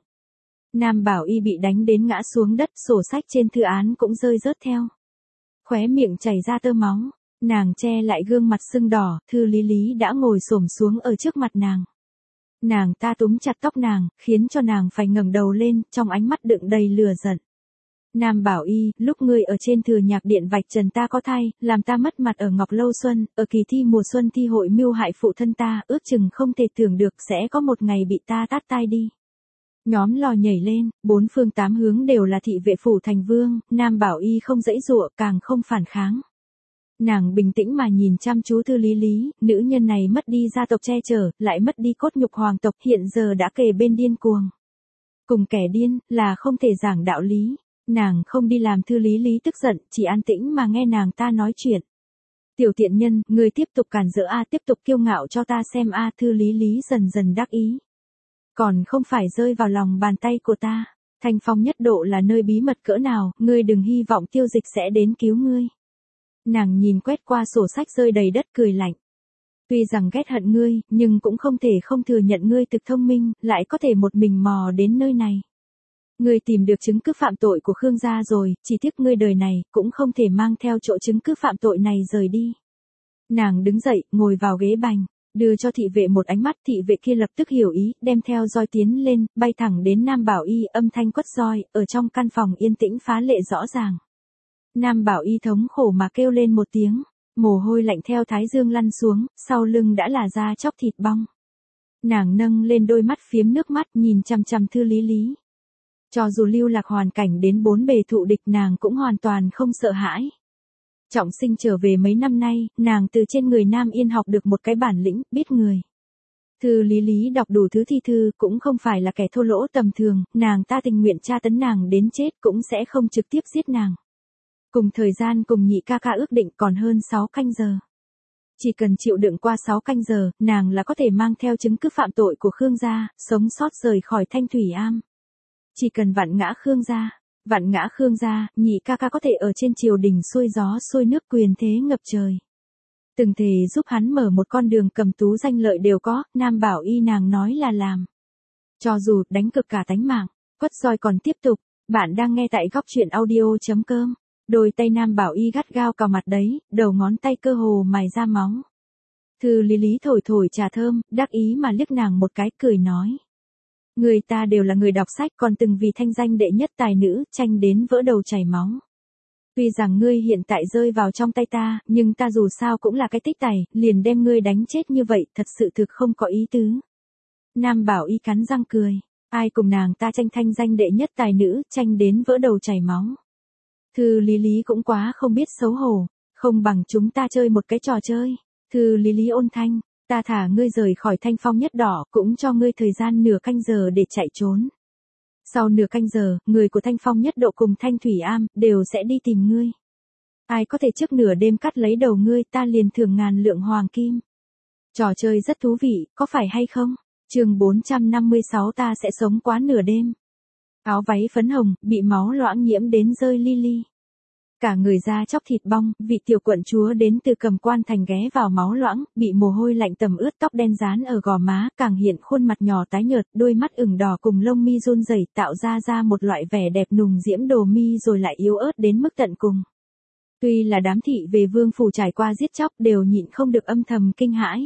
Nam Bảo Y bị đánh đến ngã xuống đất, sổ sách trên thư án cũng rơi rớt theo. Khóe miệng chảy ra tơ máu, nàng che lại gương mặt sưng đỏ, Thư Lý Lý đã ngồi xổm xuống ở trước mặt nàng. Nàng ta túm chặt tóc nàng, khiến cho nàng phải ngẩng đầu lên, trong ánh mắt đựng đầy lửa giận. Nam Bảo Y, lúc ngươi ở trên thừa nhạc điện vạch trần ta có thai, làm ta mất mặt ở Ngọc Lâu Xuân, ở kỳ thi mùa xuân thi hội mưu hại phụ thân ta, ước chừng không thể tưởng được sẽ có một ngày bị ta tát tai đi. Nhóm lò nhảy lên, bốn phương tám hướng đều là thị vệ phủ thành vương, Nam Bảo Y không giãy giụa, càng không phản kháng. Nàng bình tĩnh mà nhìn chăm chú Thư Lý Lý, nữ nhân này mất đi gia tộc che chở, lại mất đi cốt nhục hoàng tộc, hiện giờ đã kề bên điên cuồng. Cùng kẻ điên, là không thể giảng đạo lý. Nàng không đi làm Thư Lý Lý tức giận, chỉ an tĩnh mà nghe nàng ta nói chuyện. Tiểu tiện nhân, người tiếp tục cản rỡ a, tiếp tục kiêu ngạo cho ta xem a, Thư Lý Lý dần dần đắc ý. Còn không phải rơi vào lòng bàn tay của ta. Thanh Phong Nhất Độ là nơi bí mật cỡ nào, ngươi đừng hy vọng Tiêu Dịch sẽ đến cứu ngươi. Nàng nhìn quét qua sổ sách rơi đầy đất cười lạnh. Tuy rằng ghét hận ngươi, nhưng cũng không thể không thừa nhận ngươi thực thông minh, lại có thể một mình mò đến nơi này. Ngươi tìm được chứng cứ phạm tội của Khương gia rồi, chỉ tiếc ngươi đời này, cũng không thể mang theo chỗ chứng cứ phạm tội này rời đi. Nàng đứng dậy, ngồi vào ghế bành, đưa cho thị vệ một ánh mắt, thị vệ kia lập tức hiểu ý, đem theo roi tiến lên, bay thẳng đến Nam Bảo Y, âm thanh quất roi, ở trong căn phòng yên tĩnh phá lệ rõ ràng. Nam Bảo Y thống khổ mà kêu lên một tiếng, mồ hôi lạnh theo thái dương lăn xuống, sau lưng đã là da chóc thịt bong. Nàng nâng lên đôi mắt phiếm nước mắt nhìn chằm chằm Thư Lý Lý. Cho dù lưu lạc hoàn cảnh đến bốn bề thụ địch nàng cũng hoàn toàn không sợ hãi. Trọng Sinh trở về mấy năm nay, nàng từ trên người Nam Yên học được một cái bản lĩnh, biết người. Thư Lý Lý đọc đủ thứ thi thư cũng không phải là kẻ thô lỗ tầm thường, nàng ta tình nguyện tra tấn nàng đến chết cũng sẽ không trực tiếp giết nàng. Cùng thời gian cùng nhị ca ca ước định còn hơn sáu canh giờ. Chỉ cần chịu đựng qua sáu canh giờ, nàng là có thể mang theo chứng cứ phạm tội của Khương gia, sống sót rời khỏi Thanh Thủy Am. Chỉ cần vặn ngã Khương gia, vặn ngã Khương gia, nhị ca ca có thể ở trên triều đình xuôi gió xuôi nước quyền thế ngập trời. Từng thề giúp hắn mở một con đường cầm tú danh lợi đều có, Nam Bảo Y nàng nói là làm. Cho dù đánh cực cả tánh mạng, quất roi còn tiếp tục, bạn đang nghe tại góc truyện audio chấm com. Đôi tay Nam Bảo Y gắt gao cào mặt đấy, đầu ngón tay cơ hồ mài ra máu. Thư Lý Lý thổi thổi trà thơm, đắc ý mà liếc nàng một cái cười nói. Người ta đều là người đọc sách còn từng vì thanh danh đệ nhất tài nữ, tranh đến vỡ đầu chảy máu. Tuy rằng ngươi hiện tại rơi vào trong tay ta, nhưng ta dù sao cũng là cái tích tài, liền đem ngươi đánh chết như vậy, thật sự thực không có ý tứ. Nam Bảo Y cắn răng cười, ai cùng nàng ta tranh thanh danh đệ nhất tài nữ, tranh đến vỡ đầu chảy máu. Thư Lý Lý cũng quá không biết xấu hổ, không bằng chúng ta chơi một cái trò chơi. Thư Lý Lý ôn thanh, ta thả ngươi rời khỏi Thanh Phong Nhất Đỏ, cũng cho ngươi thời gian nửa canh giờ để chạy trốn. Sau nửa canh giờ, người của Thanh Phong Nhất Độ cùng Thanh Thủy Am, đều sẽ đi tìm ngươi. Ai có thể trước nửa đêm cắt lấy đầu ngươi, ta liền thưởng ngàn lượng hoàng kim. Trò chơi rất thú vị, có phải hay không? Chương bốn trăm năm mươi sáu ta sẽ sống quá nửa đêm. Áo váy phấn hồng, bị máu loãng nhiễm đến rơi li li. Cả người da chóc thịt bong, vị tiểu quận chúa đến từ Cầm Quan thành ghé vào máu loãng, bị mồ hôi lạnh tầm ướt, tóc đen dán ở gò má, càng hiện khuôn mặt nhỏ tái nhợt, đôi mắt ửng đỏ cùng lông mi run rẩy, tạo ra ra một loại vẻ đẹp nùng diễm đồ mi rồi lại yếu ớt đến mức tận cùng. Tuy là đám thị về vương phủ trải qua giết chóc đều nhịn không được âm thầm kinh hãi.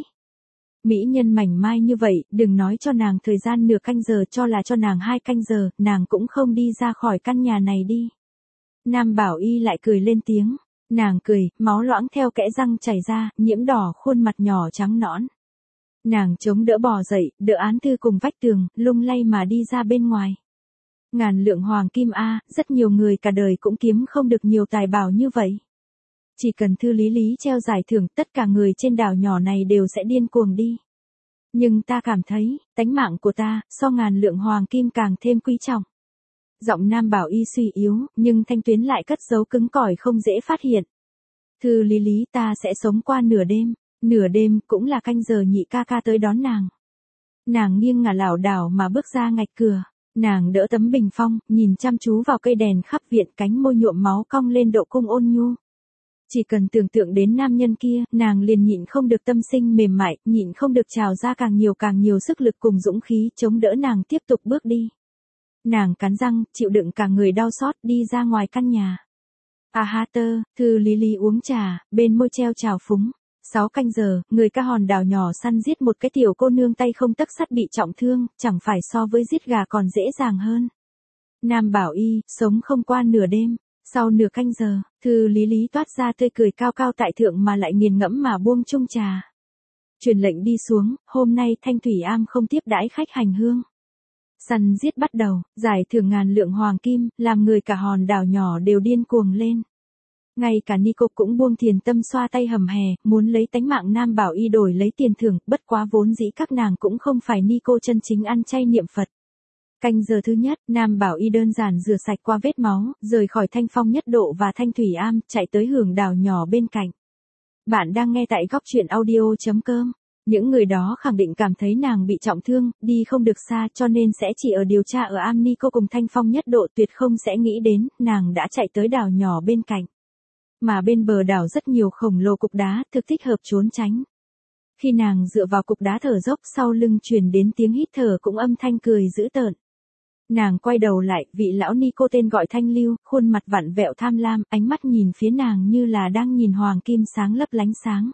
Mỹ nhân mảnh mai như vậy, đừng nói cho nàng thời gian nửa canh giờ, cho là cho nàng hai canh giờ, nàng cũng không đi ra khỏi căn nhà này đi. Nam Bảo Y lại cười lên tiếng, nàng cười, máu loãng theo kẽ răng chảy ra, nhiễm đỏ khuôn mặt nhỏ trắng nõn. Nàng chống đỡ bò dậy, đỡ án thư cùng vách tường, lung lay mà đi ra bên ngoài. Ngàn lượng hoàng kim a, rất nhiều người cả đời cũng kiếm không được nhiều tài bảo như vậy. Chỉ cần Thư Lý Lý treo giải thưởng, tất cả người trên đảo nhỏ này đều sẽ điên cuồng đi. Nhưng ta cảm thấy, tánh mạng của ta, so ngàn lượng hoàng kim càng thêm quý trọng. Giọng Nam Bảo Y suy yếu, nhưng thanh tuyến lại cất giấu cứng cỏi không dễ phát hiện. Thư Lý Lý, ta sẽ sống qua nửa đêm, nửa đêm cũng là canh giờ nhị ca ca tới đón nàng. Nàng nghiêng ngả lảo đảo mà bước ra ngạch cửa, nàng đỡ tấm bình phong, nhìn chăm chú vào cây đèn khắp viện, cánh môi nhuộm máu cong lên độ cung ôn nhu. Chỉ cần tưởng tượng đến nam nhân kia, nàng liền nhịn không được tâm sinh mềm mại, nhịn không được trào ra càng nhiều càng nhiều sức lực cùng dũng khí chống đỡ nàng tiếp tục bước đi. Nàng cắn răng, chịu đựng cả người đau xót đi ra ngoài căn nhà. À ha tơ, Thư Lý Lý uống trà, bên môi treo trào phúng. Sáu canh giờ, người ca hòn đảo nhỏ săn giết một cái tiểu cô nương tay không tấc sắt bị trọng thương, chẳng phải so với giết gà còn dễ dàng hơn. Nam Bảo Y, sống không qua nửa đêm. Sau nửa canh giờ, Thư Lý Lý toát ra tươi cười cao cao tại thượng mà lại nghiền ngẫm mà buông chung trà. Truyền lệnh đi xuống, hôm nay Thanh Thủy Am không tiếp đãi khách hành hương. Săn giết bắt đầu, giải thưởng ngàn lượng hoàng kim, làm người cả hòn đảo nhỏ đều điên cuồng lên. Ngay cả Nico cũng buông thiền tâm xoa tay hầm hè, muốn lấy tánh mạng Nam Bảo Y đổi lấy tiền thưởng, bất quá vốn dĩ các nàng cũng không phải Nico chân chính ăn chay niệm Phật. Canh giờ thứ nhất, Nam Bảo Y đơn giản rửa sạch qua vết máu, rời khỏi Thanh Phong Nhất Độ và Thanh Thủy Am, chạy tới hưởng đảo nhỏ bên cạnh. Bạn đang nghe tại góc truyện audio.com. Những người đó khẳng định cảm thấy nàng bị trọng thương, đi không được xa cho nên sẽ chỉ ở điều tra ở Am Nico cùng Thanh Phong Nhất Độ, tuyệt không sẽ nghĩ đến, nàng đã chạy tới đảo nhỏ bên cạnh. Mà bên bờ đảo rất nhiều khổng lồ cục đá, thực thích hợp trốn tránh. Khi nàng dựa vào cục đá thở dốc, sau lưng truyền đến tiếng hít thở cũng âm thanh cười dữ tợn. Nàng quay đầu lại, vị lão Nico tên gọi Thanh Lưu, khuôn mặt vặn vẹo tham lam, ánh mắt nhìn phía nàng như là đang nhìn hoàng kim sáng lấp lánh sáng.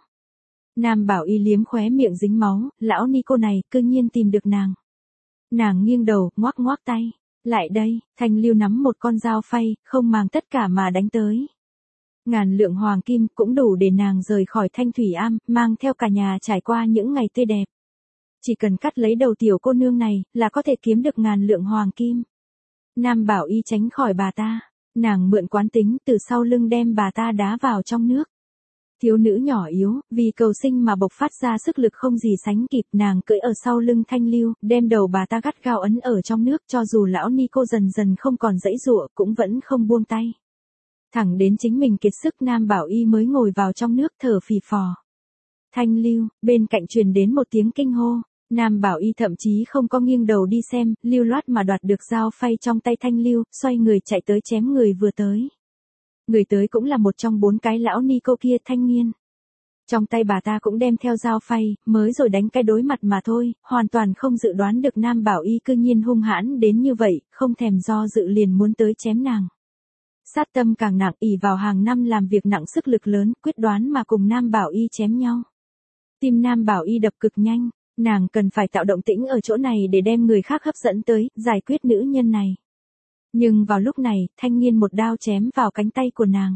Nam Bảo Y liếm khóe miệng dính máu, lão Nico này, cư nhiên tìm được nàng. Nàng nghiêng đầu, ngoác ngoác tay. Lại đây, Thanh Lưu nắm một con dao phay, không màng tất cả mà đánh tới. Ngàn lượng hoàng kim cũng đủ để nàng rời khỏi Thanh Thủy Am, mang theo cả nhà trải qua những ngày tươi đẹp. Chỉ cần cắt lấy đầu tiểu cô nương này, là có thể kiếm được ngàn lượng hoàng kim. Nam Bảo Y tránh khỏi bà ta, nàng mượn quán tính từ sau lưng đem bà ta đá vào trong nước. Thiếu nữ nhỏ yếu, vì cầu sinh mà bộc phát ra sức lực không gì sánh kịp, nàng cưỡi ở sau lưng Thanh Lưu, đem đầu bà ta gắt gao ấn ở trong nước, cho dù lão Nico dần dần không còn dãy dụa, cũng vẫn không buông tay. Thẳng đến chính mình kiệt sức, Nam Bảo Y mới ngồi vào trong nước thở phì phò. Thanh Lưu, bên cạnh truyền đến một tiếng kinh hô. Nam Bảo Y thậm chí không có nghiêng đầu đi xem, lưu loát mà đoạt được dao phay trong tay Thanh Lưu, xoay người chạy tới chém người vừa tới. Người tới cũng là một trong bốn cái lão Nico kia, Thanh Nghiên. Trong tay bà ta cũng đem theo dao phay, mới rồi đánh cái đối mặt mà thôi, hoàn toàn không dự đoán được Nam Bảo Y cư nhiên hung hãn đến như vậy, không thèm do dự liền muốn tới chém nàng. Sát tâm càng nặng, ỷ vào hàng năm làm việc nặng sức lực lớn, quyết đoán mà cùng Nam Bảo Y chém nhau. Tim Nam Bảo Y đập cực nhanh, nàng cần phải tạo động tĩnh ở chỗ này để đem người khác hấp dẫn tới, giải quyết nữ nhân này. Nhưng vào lúc này, Thanh Nghiên một đao chém vào cánh tay của nàng.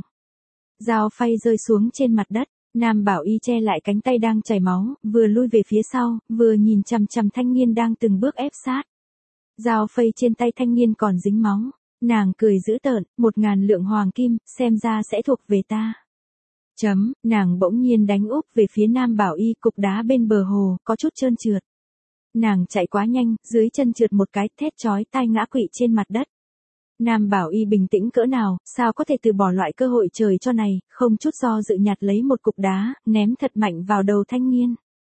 Dao phay rơi xuống trên mặt đất, Nam Bảo Y che lại cánh tay đang chảy máu, vừa lui về phía sau, vừa nhìn chằm chằm Thanh Nghiên đang từng bước ép sát. Dao phay trên tay Thanh Nghiên còn dính máu, nàng cười dữ tợn, một ngàn lượng hoàng kim, xem ra sẽ thuộc về ta. Chấm, nàng bỗng nhiên đánh úp về phía Nam Bảo Y, cục đá bên bờ hồ, có chút trơn trượt. Nàng chạy quá nhanh, dưới chân trượt một cái, thét chói tai ngã quỵ trên mặt đất. Nam Bảo Y bình tĩnh cỡ nào, sao có thể từ bỏ loại cơ hội trời cho này, không chút do dự nhặt lấy một cục đá, ném thật mạnh vào đầu Thanh Nghiên.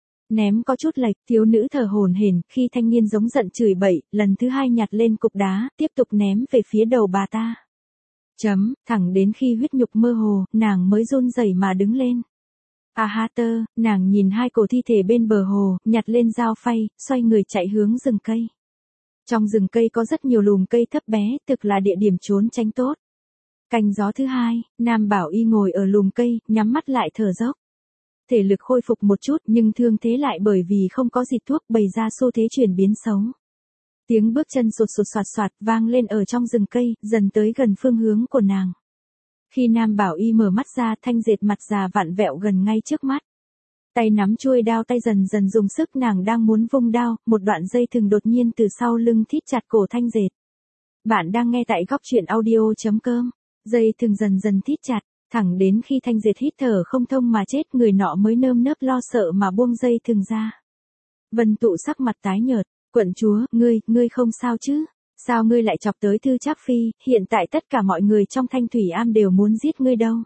Ném có chút lệch, thiếu nữ thở hổn hển, khi Thanh Nghiên giống giận chửi bậy, lần thứ hai nhặt lên cục đá, tiếp tục ném về phía đầu bà ta. Chấm, thẳng đến khi huyết nhục mơ hồ, nàng mới run rẩy mà đứng lên. À ha tơ, nàng nhìn hai cổ thi thể bên bờ hồ, nhặt lên dao phay, xoay người chạy hướng rừng cây. Trong rừng cây có rất nhiều lùm cây thấp bé, thực là địa điểm trốn tránh tốt. Canh gió thứ hai, Nam Bảo Y ngồi ở lùm cây, nhắm mắt lại thở dốc. Thể lực khôi phục một chút nhưng thương thế lại bởi vì không có dịch thuốc bày ra xu thế chuyển biến xấu. Tiếng bước chân sột sột soạt soạt vang lên ở trong rừng cây, dần tới gần phương hướng của nàng. Khi Nam Bảo Y mở mắt ra, Thanh Dệt mặt già vặn vẹo gần ngay trước mắt. Tay nắm chuôi đao, tay dần dần dùng sức, nàng đang muốn vung đao, một đoạn dây thừng đột nhiên từ sau lưng thít chặt cổ Thanh Dệt. Bạn đang nghe tại góc truyện audio.com. Dây thừng dần dần thít chặt, thẳng đến khi Thanh Dệt hít thở không thông mà chết, người nọ mới nơm nớp lo sợ mà buông dây thừng ra. Vân Tụ sắc mặt tái nhợt, quận chúa, ngươi, ngươi không sao chứ? Sao ngươi lại chọc tới Thư Trác Phi, hiện tại tất cả mọi người trong Thanh Thủy Am đều muốn giết ngươi đâu.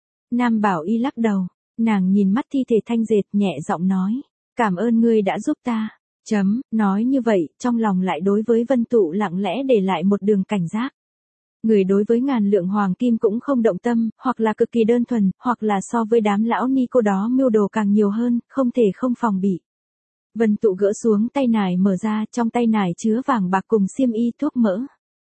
Nam Bảo Y lắc đầu, nàng nhìn mắt thi thể Thanh Dệt nhẹ giọng nói, cảm ơn ngươi đã giúp ta. Chấm, nói như vậy, trong lòng lại đối với Vân Tụ lặng lẽ để lại một đường cảnh giác. Người đối với ngàn lượng hoàng kim cũng không động tâm, hoặc là cực kỳ đơn thuần, hoặc là so với đám lão Nico đó mưu đồ càng nhiều hơn, không thể không phòng bị. Vân Tụ gỡ xuống tay nải mở ra, trong tay nải chứa vàng bạc cùng xiêm y thuốc mỡ.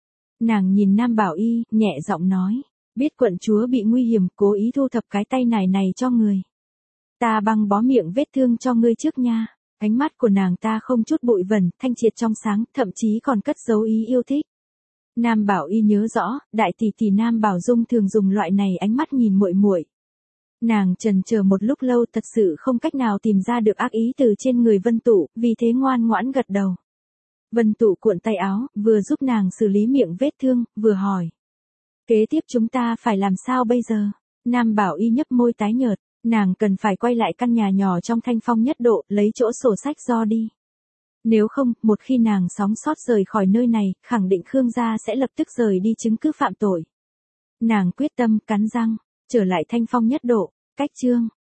Nàng nhìn Nam Bảo Y, nhẹ giọng nói, biết quận chúa bị nguy hiểm, cố ý thu thập cái tay nải này cho người. Ta băng bó miệng vết thương cho ngươi trước nha. Ánh mắt của nàng ta không chút bụi vẩn, thanh triệt trong sáng, thậm chí còn cất dấu ý yêu thích. Nam Bảo Y nhớ rõ, đại tỷ tỷ Nam Bảo Dung thường dùng loại này ánh mắt nhìn muội muội. Nàng chần chờ một lúc lâu thật sự không cách nào tìm ra được ác ý từ trên người Vân Tụ, vì thế ngoan ngoãn gật đầu. Vân Tụ cuộn tay áo, vừa giúp nàng xử lý miệng vết thương, vừa hỏi. Kế tiếp chúng ta phải làm sao bây giờ? Nam Bảo Y nhấp môi tái nhợt, nàng cần phải quay lại căn nhà nhỏ trong Thanh Phong Nhất Độ, lấy chỗ sổ sách do đi. Nếu không, một khi nàng sóng sót rời khỏi nơi này, khẳng định Khương gia sẽ lập tức rời đi chứng cứ phạm tội. Nàng quyết tâm cắn răng, trở lại Thanh Phong Nhất Độ, cách chương